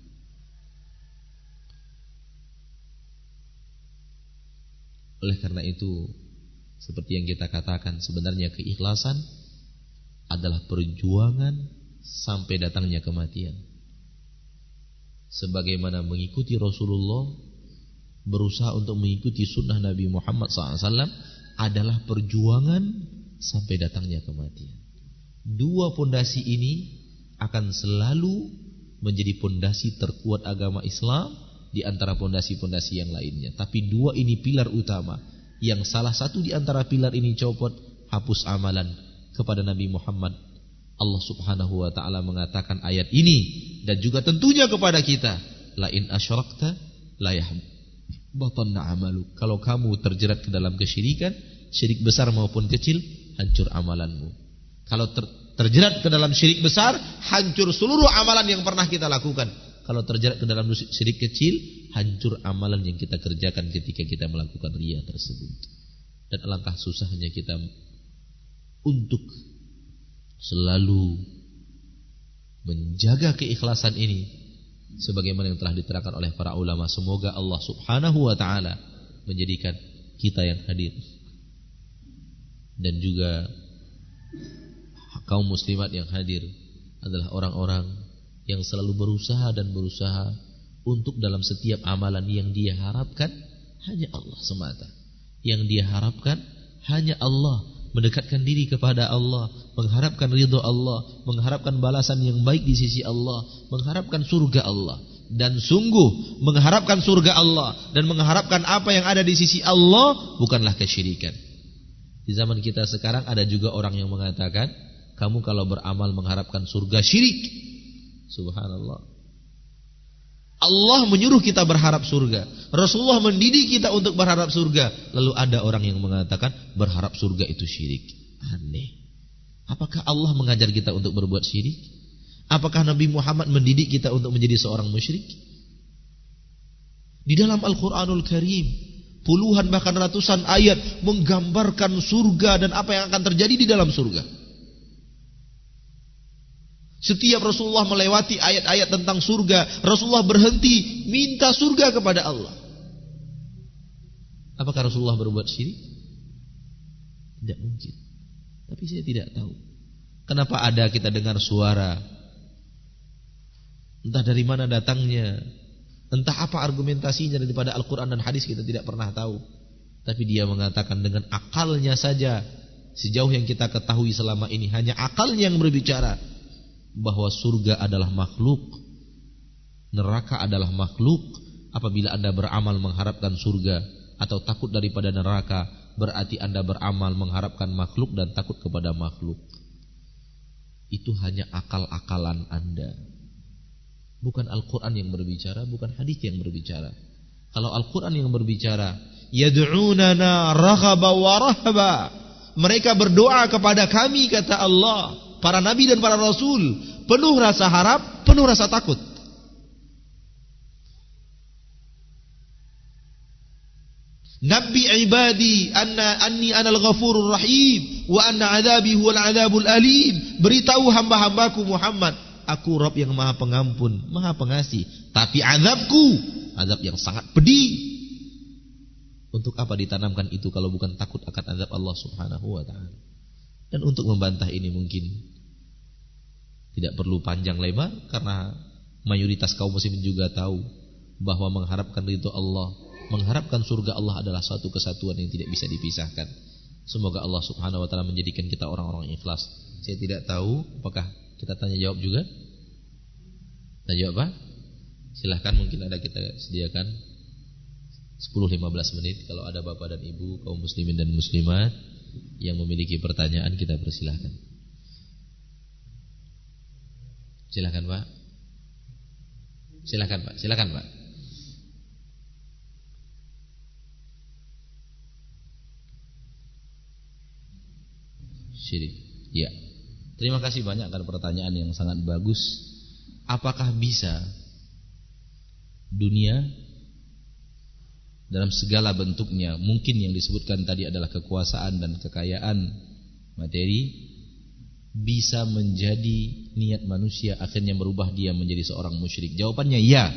Oleh karena itu, seperti yang kita katakan, sebenarnya keikhlasan adalah perjuangan sampai datangnya kematian. sebagaimana mengikuti Rasulullah, berusaha untuk mengikuti sunnah Nabi Muhammad shallallahu alaihi wasallam adalah perjuangan sampai datangnya kematian. Dua pondasi ini akan selalu menjadi pondasi terkuat agama Islam di antara pondasi-pondasi yang lainnya. Tapi dua ini pilar utama. Yang salah satu di antara pilar ini copot, hapus amalan kepada Nabi Muhammad. Allah Subhanahu wa taala mengatakan ayat ini dan juga tentunya kepada kita, la in asyrakta la yahbatanna amaluk. Kalau kamu terjerat ke dalam kesyirikan, syirik besar maupun kecil, hancur amalanmu. Kalau ter, terjerat ke dalam syirik besar, hancur seluruh amalan yang pernah kita lakukan. Kalau terjerat ke dalam syirik kecil, hancur amalan yang kita kerjakan ketika kita melakukan riya tersebut. Dan alangkah susahnya kita untuk selalu menjaga keikhlasan ini sebagaimana yang telah diterangkan oleh para ulama. Semoga Allah Subhanahu wa taala menjadikan kita yang hadir dan juga kaum muslimat yang hadir adalah orang-orang yang selalu berusaha dan berusaha untuk dalam setiap amalan yang dia harapkan hanya Allah semata. Yang dia harapkan hanya Allah, mendekatkan diri kepada Allah, mengharapkan ridho Allah, mengharapkan balasan yang baik di sisi Allah, mengharapkan surga Allah. Dan sungguh mengharapkan surga Allah dan mengharapkan apa yang ada di sisi Allah bukanlah kesyirikan. Di zaman kita sekarang ada juga orang yang mengatakan, kamu kalau beramal mengharapkan surga, syirik. Subhanallah. Allah menyuruh kita berharap surga, Rasulullah mendidik kita untuk berharap surga. Lalu ada orang yang mengatakan berharap surga itu syirik. Aneh. Apakah Allah mengajar kita untuk berbuat syirik? Apakah Nabi Muhammad mendidik kita untuk menjadi seorang musyrik? Di dalam Al-Quranul Karim, puluhan bahkan ratusan ayat menggambarkan surga dan apa yang akan terjadi di dalam surga. Setiap Rasulullah melewati ayat-ayat tentang surga, Rasulullah berhenti minta surga kepada Allah. Apakah Rasulullah berbuat syirik? Tidak mungkin. Tapi saya tidak tahu kenapa ada kita dengar suara, entah dari mana datangnya, entah apa argumentasinya daripada Al-Quran dan hadis, kita tidak pernah tahu. Tapi dia mengatakan dengan akalnya saja, sejauh yang kita ketahui selama ini hanya akalnya yang berbicara, bahwa surga adalah makhluk, neraka adalah makhluk. Apabila Anda beramal mengharapkan surga atau takut daripada neraka, berarti Anda beramal mengharapkan makhluk dan takut kepada makhluk. Itu hanya akal-akalan Anda, bukan Al-Quran yang berbicara, bukan hadis yang berbicara. Kalau Al-Quran yang berbicara, yad'unana raghaba wa rahaba, mereka berdoa kepada kami, kata Allah, para nabi dan para rasul, penuh rasa harap, penuh rasa takut. Nabi ibadi anna anni anal ghafurur rahim wa anna adzabi huwal adzabul alim. Beritahu hamba-hambaku Muhammad, aku Rabb yang Maha Pengampun, Maha Pengasih, tapi azabku azab yang sangat pedih. Untuk apa ditanamkan itu kalau bukan takut akan azab Allah Subhanahu wa taala? Dan untuk membantah ini mungkin tidak perlu panjang lebar, karena mayoritas kaum muslimin juga tahu bahwa mengharapkan ridho Allah, mengharapkan surga Allah adalah suatu kesatuan yang tidak bisa dipisahkan. Semoga Allah Subhanahu wa taala menjadikan kita orang-orang ikhlas. Saya tidak tahu apakah kita tanya jawab juga? Tanya jawab apa? Silahkan, mungkin ada kita sediakan sepuluh sampai lima belas menit. Kalau ada bapak dan ibu kaum muslimin dan muslimat yang memiliki pertanyaan, kita persilahkan. Silakan Pak. Silakan Pak. Silakan Pak. Syirik. Ya. Terima kasih banyak akan pertanyaan yang sangat bagus. Apakah bisa dunia dalam segala bentuknya, mungkin yang disebutkan tadi adalah kekuasaan dan kekayaan materi, bisa menjadi niat manusia akhirnya merubah dia menjadi seorang musyrik? Jawabannya ya.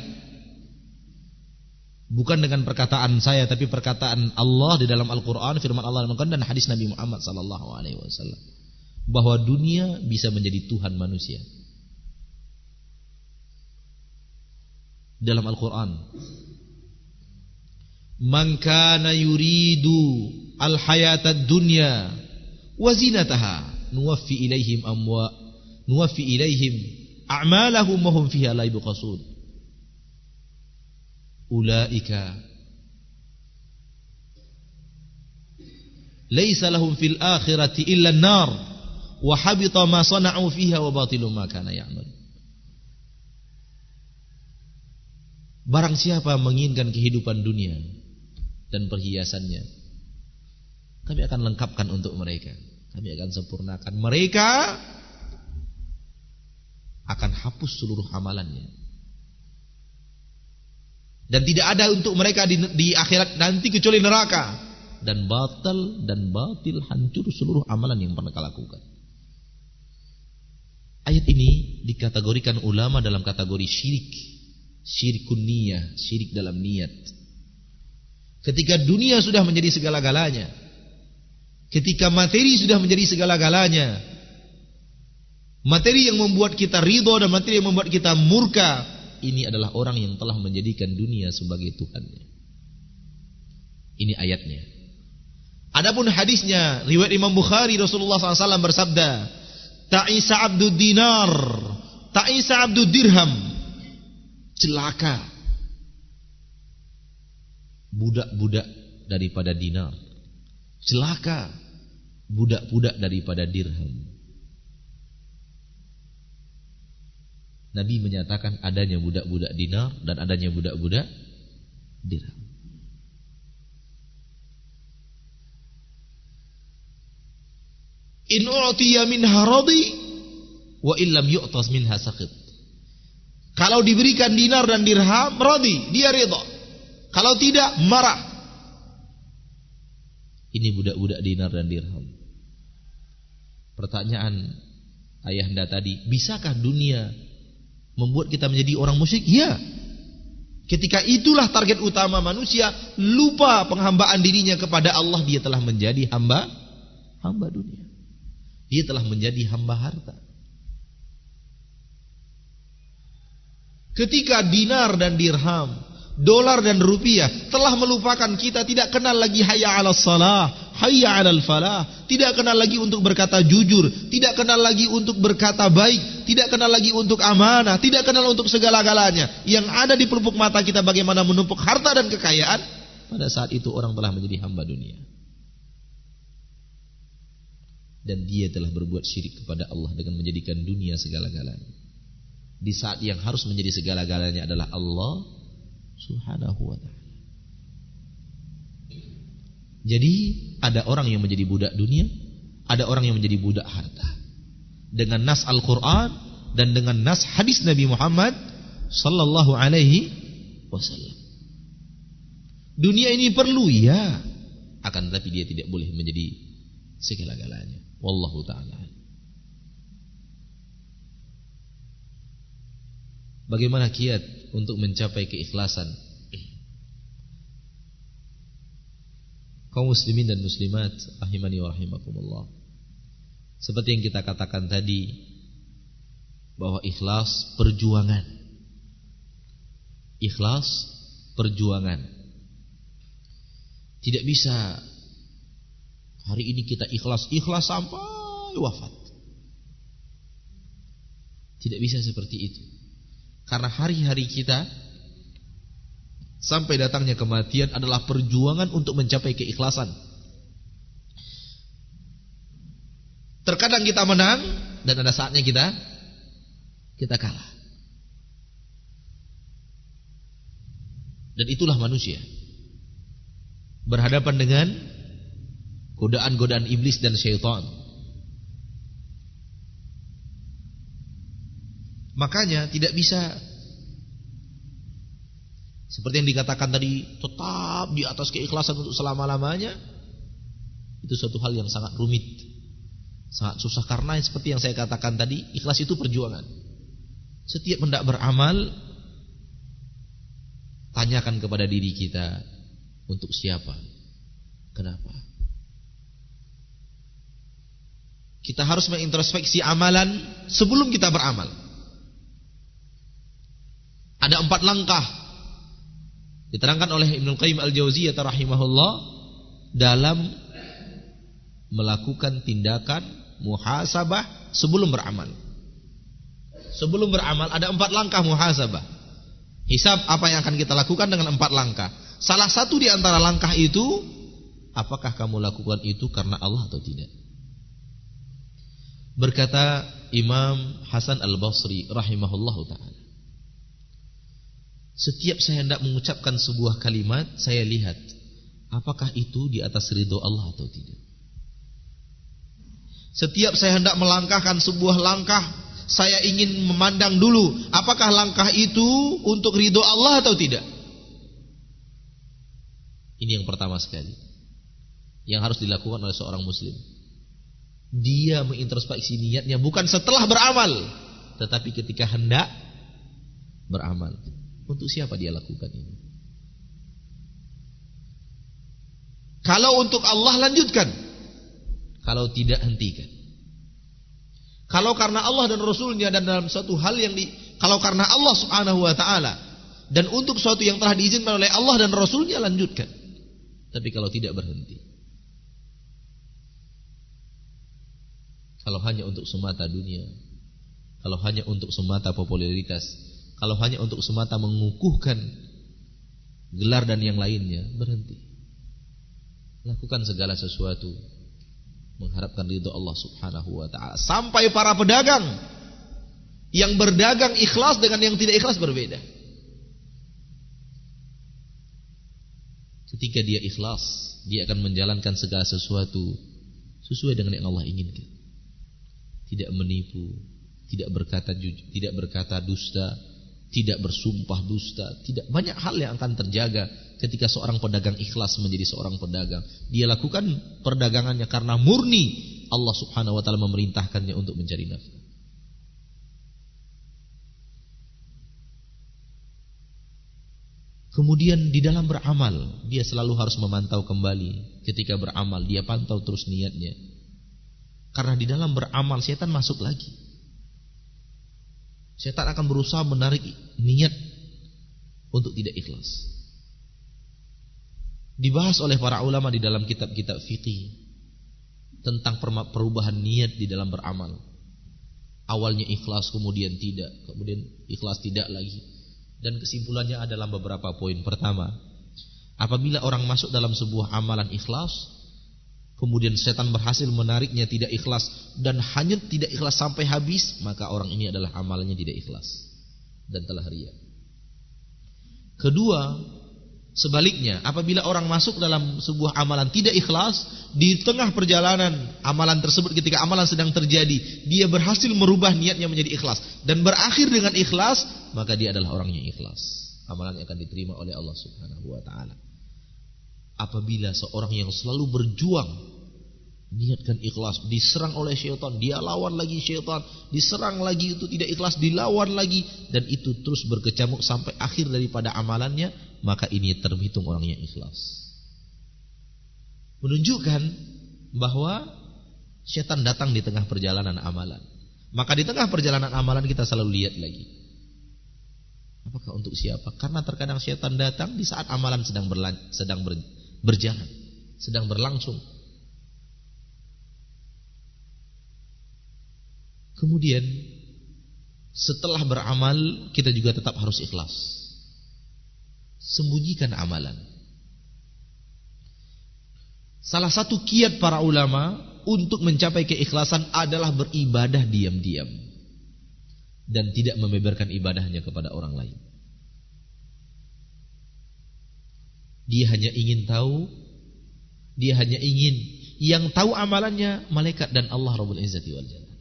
Bukan dengan perkataan saya, tapi perkataan Allah di dalam Al-Quran, firman Allah dan hadis Nabi Muhammad sallallahu alaihi wasallam, bahwa dunia bisa menjadi Tuhan manusia. dalam Al-Quran. Man kana yuridu al-hayatad dunya wa zinataha nuwaffi ilaihim amwa nuwaffi ilaihim a'malahum wa hum fiha la yubqasun. Ulaika laisa lahum fil akhirati illa an-nar wa habita ma sana'u fiha wa batilu ma kana ya'mal. Barang siapa menginginkan kehidupan dunia dan perhiasannya, kami akan lengkapkan untuk mereka, kami akan sempurnakan. Mereka akan hapus seluruh amalannya, dan tidak ada untuk mereka di, di akhirat nanti kecuali neraka. Dan batal dan batil hancur seluruh amalan yang pernah kau lakukan. Ayat ini dikategorikan ulama dalam kategori syirik, syirikun niyah, syirik dalam niat. Ketika dunia sudah menjadi segala-galanya, ketika materi sudah menjadi segala-galanya, materi yang membuat kita ridho dan materi yang membuat kita murka, ini adalah orang yang telah menjadikan dunia sebagai Tuhannya. Ini ayatnya. Adapun hadisnya, riwayat Imam Bukhari, Rasulullah shallallahu alaihi wasallam bersabda, Ta'isa abdud dinar, ta'isa abdud dirham. Celaka budak-budak daripada dinar, celaka budak-budak daripada dirham. Nabi menyatakan adanya budak-budak dinar dan adanya budak-budak dirham. In u'tiya minha radi wa illam yu'tas minha saqit. Kalau diberikan dinar dan dirham, radi, dia ridha. Kalau tidak, marah. Ini budak-budak dinar dan dirham. Pertanyaan ayahanda tadi, bisakah dunia membuat kita menjadi orang musyrik? Ya. Ketika itulah target utama manusia, lupa penghambaan dirinya kepada Allah, dia telah menjadi hamba hamba dunia. Dia telah menjadi hamba harta. Ketika dinar dan dirham, dolar dan rupiah telah melupakan kita, tidak kenal lagi hayya 'alas salah, hayya 'alal falah, tidak kenal lagi untuk berkata jujur, tidak kenal lagi untuk berkata baik, tidak kenal lagi untuk amanah, tidak kenal untuk segala-galanya. Yang ada di pelupuk mata kita bagaimana menumpuk harta dan kekayaan, pada saat itu orang telah menjadi hamba dunia. Dan dia telah berbuat syirik kepada Allah dengan menjadikan dunia segala-galanya, di saat yang harus menjadi segala-galanya adalah Allah Subhanahu wa ta'ala. Jadi ada orang yang menjadi budak dunia, ada orang yang menjadi budak harta. Dengan nas Al-Quran dan dengan nas hadis Nabi Muhammad sallallahu alaihi wasallam. Dunia ini perlu, ya, akan tetapi dia tidak boleh menjadi segala-galanya. Wallahu ta'ala. Bagaimana kiat untuk mencapai keikhlasan kaum muslimin dan muslimat rahimani wa rahimakumullah? Seperti yang kita katakan tadi, bahwa ikhlas perjuangan. Ikhlas perjuangan. Tidak bisa hari ini kita ikhlas, ikhlas sampai wafat. Tidak bisa seperti itu. Karena hari-hari kita sampai datangnya kematian adalah perjuangan untuk mencapai keikhlasan. Terkadang kita menang dan ada saatnya kita kita kalah. Dan itulah manusia, berhadapan dengan godaan-godaan iblis dan syaitan. Makanya tidak bisa seperti yang dikatakan tadi, tetap di atas keikhlasan untuk selama-lamanya. Itu suatu hal yang sangat rumit, sangat susah. Karena seperti yang saya katakan tadi, ikhlas itu perjuangan. Setiap hendak beramal, tanyakan kepada diri kita, untuk siapa, kenapa. Kita harus mengintrospeksi amalan sebelum kita beramal. Ada empat langkah. Diterangkan oleh Ibnu Qayyim Al-Jauziyah rahimahullah dalam melakukan tindakan muhasabah sebelum beramal. Sebelum beramal ada empat langkah muhasabah. Hisab apa yang akan kita lakukan dengan empat langkah. Salah satu di antara langkah itu, apakah kamu lakukan itu karena Allah atau tidak? Berkata Imam Hasan Al-Basri rahimahullahu ta'ala, setiap saya hendak mengucapkan sebuah kalimat, saya lihat apakah itu di atas ridho Allah atau tidak. Setiap saya hendak melangkahkan sebuah langkah, saya ingin memandang dulu apakah langkah itu untuk ridho Allah atau tidak. Ini yang pertama sekali yang harus dilakukan oleh seorang muslim. Dia mengintrospeksi niatnya bukan setelah beramal, tetapi ketika hendak beramal. Untuk siapa dia lakukan ini? Kalau untuk Allah, lanjutkan. Kalau tidak, hentikan. Kalau karena Allah dan Rasulnya dan dalam suatu hal yang di, kalau karena Allah subhanahu wa ta'ala dan untuk suatu yang telah diizinkan oleh Allah dan Rasulnya, lanjutkan. Tapi kalau tidak, berhenti. Kalau hanya untuk semata dunia, kalau hanya untuk semata popularitas, kalau hanya untuk semata mengukuhkan gelar dan yang lainnya, berhenti. Lakukan segala sesuatu mengharapkan ridho Allah subhanahu wa ta'ala. Sampai para pedagang yang berdagang ikhlas dengan yang tidak ikhlas berbeda. Ketika dia ikhlas, dia akan menjalankan segala sesuatu sesuai dengan yang Allah inginkan. Tidak menipu, tidak berkata jujur, tidak berkata dusta, tidak bersumpah dusta, tidak, banyak hal yang akan terjaga ketika seorang pedagang ikhlas menjadi seorang pedagang. Dia lakukan perdagangannya karena murni Allah subhanahu wa ta'ala memerintahkannya untuk mencari nafkah. Kemudian di dalam beramal, dia selalu harus memantau kembali. Ketika beramal, dia pantau terus niatnya. Karena di dalam beramal, setan masuk lagi. Setan akan berusaha menarik niat untuk tidak ikhlas. Dibahas oleh para ulama di dalam kitab-kitab fikih tentang perubahan niat di dalam beramal. Awalnya ikhlas, kemudian tidak, kemudian ikhlas tidak lagi. Dan kesimpulannya adalah beberapa poin. Pertama, apabila orang masuk dalam sebuah amalan ikhlas, kemudian setan berhasil menariknya tidak ikhlas dan hanya tidak ikhlas sampai habis, maka orang ini adalah amalannya tidak ikhlas dan telah riya. Kedua, sebaliknya, apabila orang masuk dalam sebuah amalan tidak ikhlas, di tengah perjalanan amalan tersebut, ketika amalan sedang terjadi, dia berhasil merubah niatnya menjadi ikhlas dan berakhir dengan ikhlas, maka dia adalah orang yang ikhlas. Amalannya akan diterima oleh Allah subhanahu wa ta'ala. Apabila seorang yang selalu berjuang, niatkan ikhlas, diserang oleh syaitan, dia lawan lagi syaitan, diserang lagi itu tidak ikhlas, dilawan lagi, dan itu terus berkecamuk sampai akhir daripada amalannya, maka ini terhitung orang yang ikhlas. Menunjukkan bahwa syaitan datang di tengah perjalanan amalan. Maka di tengah perjalanan amalan kita selalu lihat lagi, apakah untuk siapa? Karena terkadang syaitan datang di saat amalan sedang berlan sedang ber berjalan, sedang berlangsung. Kemudian setelah beramal, kita juga tetap harus ikhlas. Sembunyikan amalan. Salah satu kiat para ulama untuk mencapai keikhlasan adalah beribadah diam-diam dan tidak membeberkan ibadahnya kepada orang lain. Dia hanya ingin tahu, dia hanya ingin, yang tahu amalannya malaikat dan Allah Rabbul Izzati wal Jalal.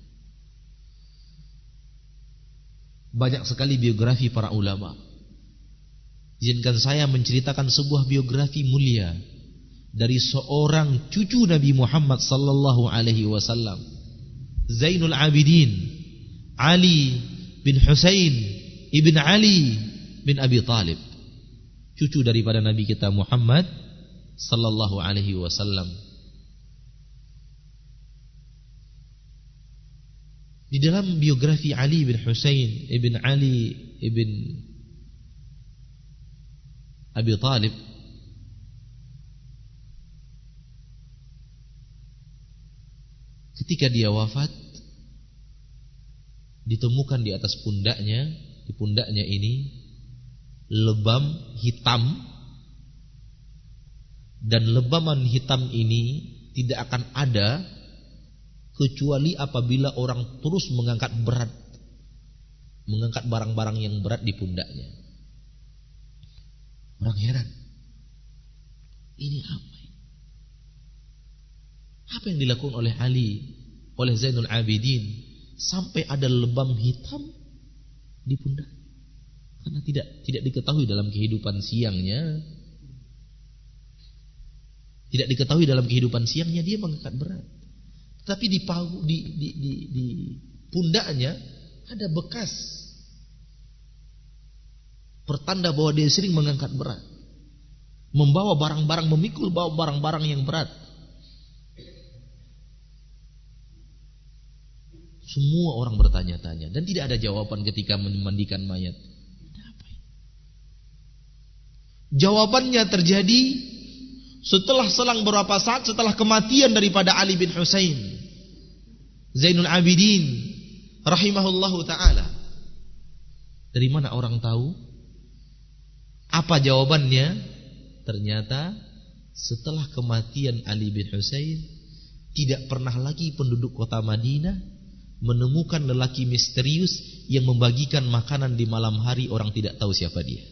Banyak sekali biografi para ulama. Izinkan saya menceritakan sebuah biografi mulia dari seorang cucu Nabi Muhammad sallallahu alaihi wasallam, Zainul Abidin Ali bin Husain ibn Ali bin Abi Talib, cucu daripada Nabi kita Muhammad sallallahu alaihi wasallam. Di dalam biografi Ali bin Husain ibn Ali ibn Abi Thalib ketika dia wafat, ditemukan di atas pundaknya, di pundaknya ini lebam hitam, dan lebaman hitam ini tidak akan ada kecuali apabila orang terus mengangkat berat, mengangkat barang-barang yang berat di pundaknya. Orang heran, ini apa? Apa yang dilakukan oleh Ali, oleh Zainul Abidin, sampai ada lebam hitam di pundak? Karena tidak tidak diketahui dalam kehidupan siangnya, tidak diketahui dalam kehidupan siangnya dia mengangkat berat. Tapi di pahu, di, di, di, di pundaknya ada bekas pertanda bahwa dia sering mengangkat berat, membawa barang-barang, memikul bawa barang-barang yang berat. Semua orang bertanya-tanya dan tidak ada jawaban ketika memandikan mayat. Jawabannya terjadi setelah selang beberapa saat setelah kematian daripada Ali bin Husain Zainul Abidin rahimahullahu ta'ala. Dari mana orang tahu? Apa jawabannya? Ternyata setelah kematian Ali bin Husain, tidak pernah lagi penduduk kota Madinah menemukan lelaki misterius yang membagikan makanan di malam hari orang tidak tahu siapa dia.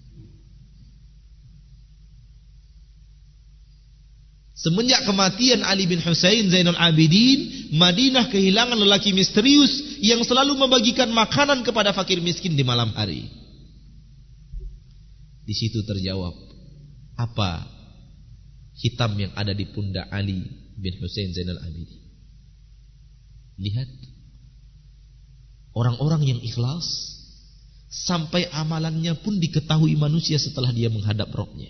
Semenjak kematian Ali bin Husain Zainul Abidin, Madinah kehilangan lelaki misterius yang selalu membagikan makanan kepada fakir miskin di malam hari. Di situ terjawab apa hitam yang ada di pundak Ali bin Husain Zainul Abidin. Lihat, orang-orang yang ikhlas sampai amalannya pun diketahui manusia setelah dia menghadap Rabbnya.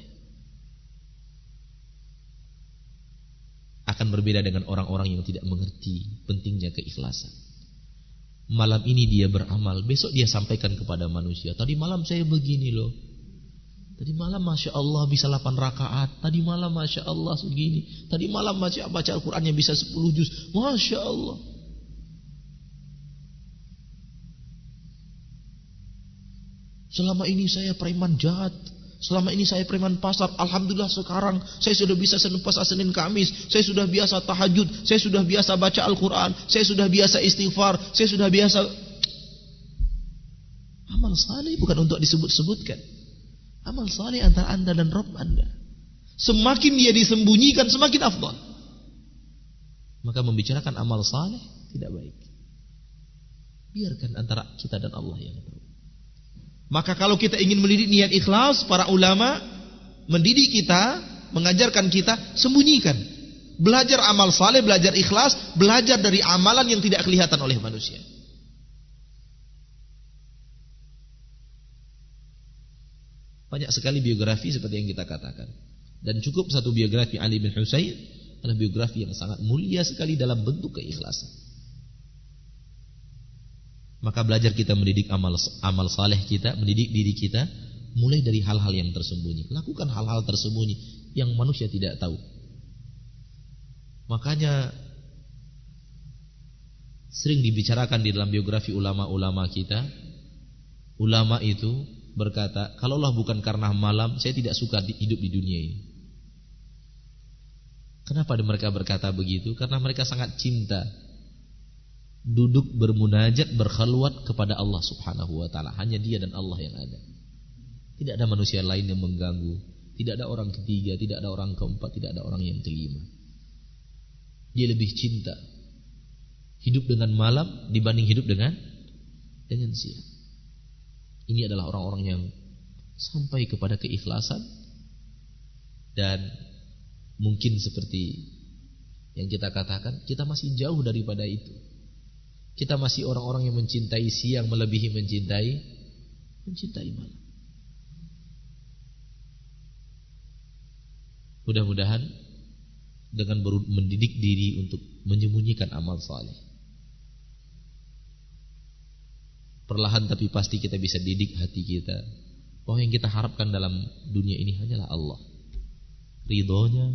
Akan berbeda dengan orang-orang yang tidak mengerti pentingnya keikhlasan. Malam ini dia beramal, besok dia sampaikan kepada manusia, tadi malam saya begini loh, tadi malam Masya Allah bisa delapan rakaat, tadi malam Masya Allah segini, tadi malam baca, baca Al-Qurannya bisa sepuluh juz, Masya Allah. Selama ini saya preman jahat, selama ini saya preman pasar, alhamdulillah sekarang saya sudah bisa Senin Puasa Senin Kamis, saya sudah biasa tahajud, saya sudah biasa baca Al-Quran, saya sudah biasa istighfar, saya sudah biasa. Amal saleh bukan untuk disebut-sebutkan. Amal saleh antara anda dan Rabb anda. Semakin dia disembunyikan semakin afdal. Maka membicarakan amal saleh tidak baik. Biarkan antara kita dan Allah yang tahu. Maka kalau kita ingin mendidik niat ikhlas, para ulama mendidik kita, mengajarkan kita, sembunyikan. Belajar amal saleh, belajar ikhlas, belajar dari amalan yang tidak kelihatan oleh manusia. Banyak sekali biografi seperti yang kita katakan. Dan cukup satu biografi Ali bin Husain adalah biografi yang sangat mulia sekali dalam bentuk keikhlasan. Maka belajar kita mendidik amal amal saleh kita, mendidik diri kita mulai dari hal-hal yang tersembunyi. Lakukan hal-hal tersembunyi yang manusia tidak tahu. Makanya sering dibicarakan di dalam biografi ulama-ulama kita. Ulama itu berkata, kalaulah bukan karena malam, saya tidak suka hidup di dunia ini. Kenapa mereka berkata begitu? Karena mereka sangat cinta duduk bermunajat, berkhalwat kepada Allah subhanahu wa ta'ala. Hanya dia dan Allah yang ada. Tidak ada manusia lain yang mengganggu. Tidak ada orang ketiga, tidak ada orang keempat, tidak ada orang yang kelima. Dia lebih cinta hidup dengan malam dibanding hidup dengan dengan siang. Ini adalah orang-orang yang sampai kepada keikhlasan. Dan mungkin seperti yang kita katakan, kita masih jauh daripada itu. Kita masih orang-orang yang mencintai siang melebihi mencintai mencintai malam. Mudah-mudahan dengan mendidik diri untuk menyembunyikan amal saleh, perlahan tapi pasti kita bisa didik hati kita bahwa yang kita harapkan dalam dunia ini hanyalah Allah, ridhonya,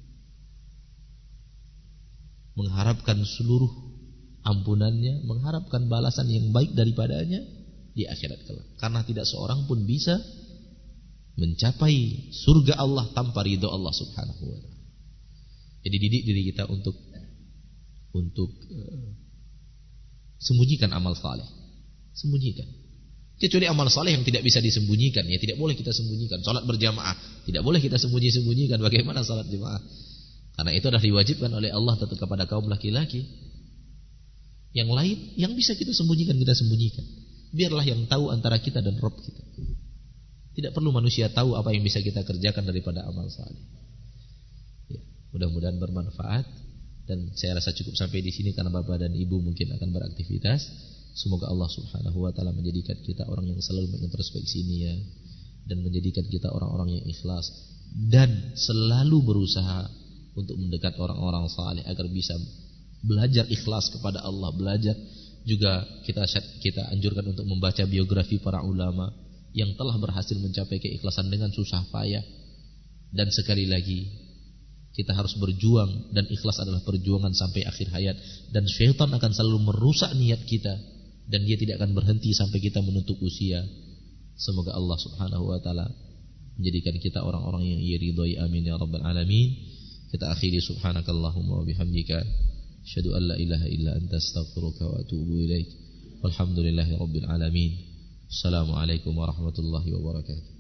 mengharapkan seluruh ampunannya, mengharapkan balasan yang baik daripadanya di akhirat kelak. Karena tidak seorang pun bisa mencapai surga Allah tanpa ridho Allah Subhanahu wa taala. Jadi didik diri kita untuk untuk uh, sembunyikan amal saleh. Sembunyikan. Kecuali amal saleh yang tidak bisa disembunyikan, ya tidak boleh kita sembunyikan. Salat berjamaah tidak boleh kita sembunyi-sembunyikan. Bagaimana salat jamaah? Karena itu adalah diwajibkan oleh Allah tentu kepada kaum laki-laki. Yang lain yang bisa kita sembunyikan, kita sembunyikan. Biarlah yang tahu antara kita dan Rabb kita. Tidak perlu manusia tahu apa yang bisa kita kerjakan daripada amal saleh. Ya, mudah-mudahan bermanfaat, dan saya rasa cukup sampai di sini karena Bapak dan Ibu mungkin akan beraktivitas. Semoga Allah Subhanahu wa taala menjadikan kita orang yang selalu mengintrospeksi niat dan menjadikan kita orang-orang yang ikhlas dan selalu berusaha untuk mendekat orang-orang saleh agar bisa belajar ikhlas kepada Allah, belajar juga kita kita anjurkan untuk membaca biografi para ulama yang telah berhasil mencapai keikhlasan dengan susah payah. Dan sekali lagi kita harus berjuang, dan ikhlas adalah perjuangan sampai akhir hayat, dan syaitan akan selalu merusak niat kita dan dia tidak akan berhenti sampai kita menutup usia. Semoga Allah Subhanahu wa taala menjadikan kita orang-orang yang ia ridhai, amin ya rabbal alamin. Kita akhiri subhanakallahumma wa bihamdika asyhadu an la ilaha illa anta astaghfiruka wa atubu ilaik. Walhamdulillahi rabbil alamin. Assalamualaikum warahmatullahi wabarakatuh.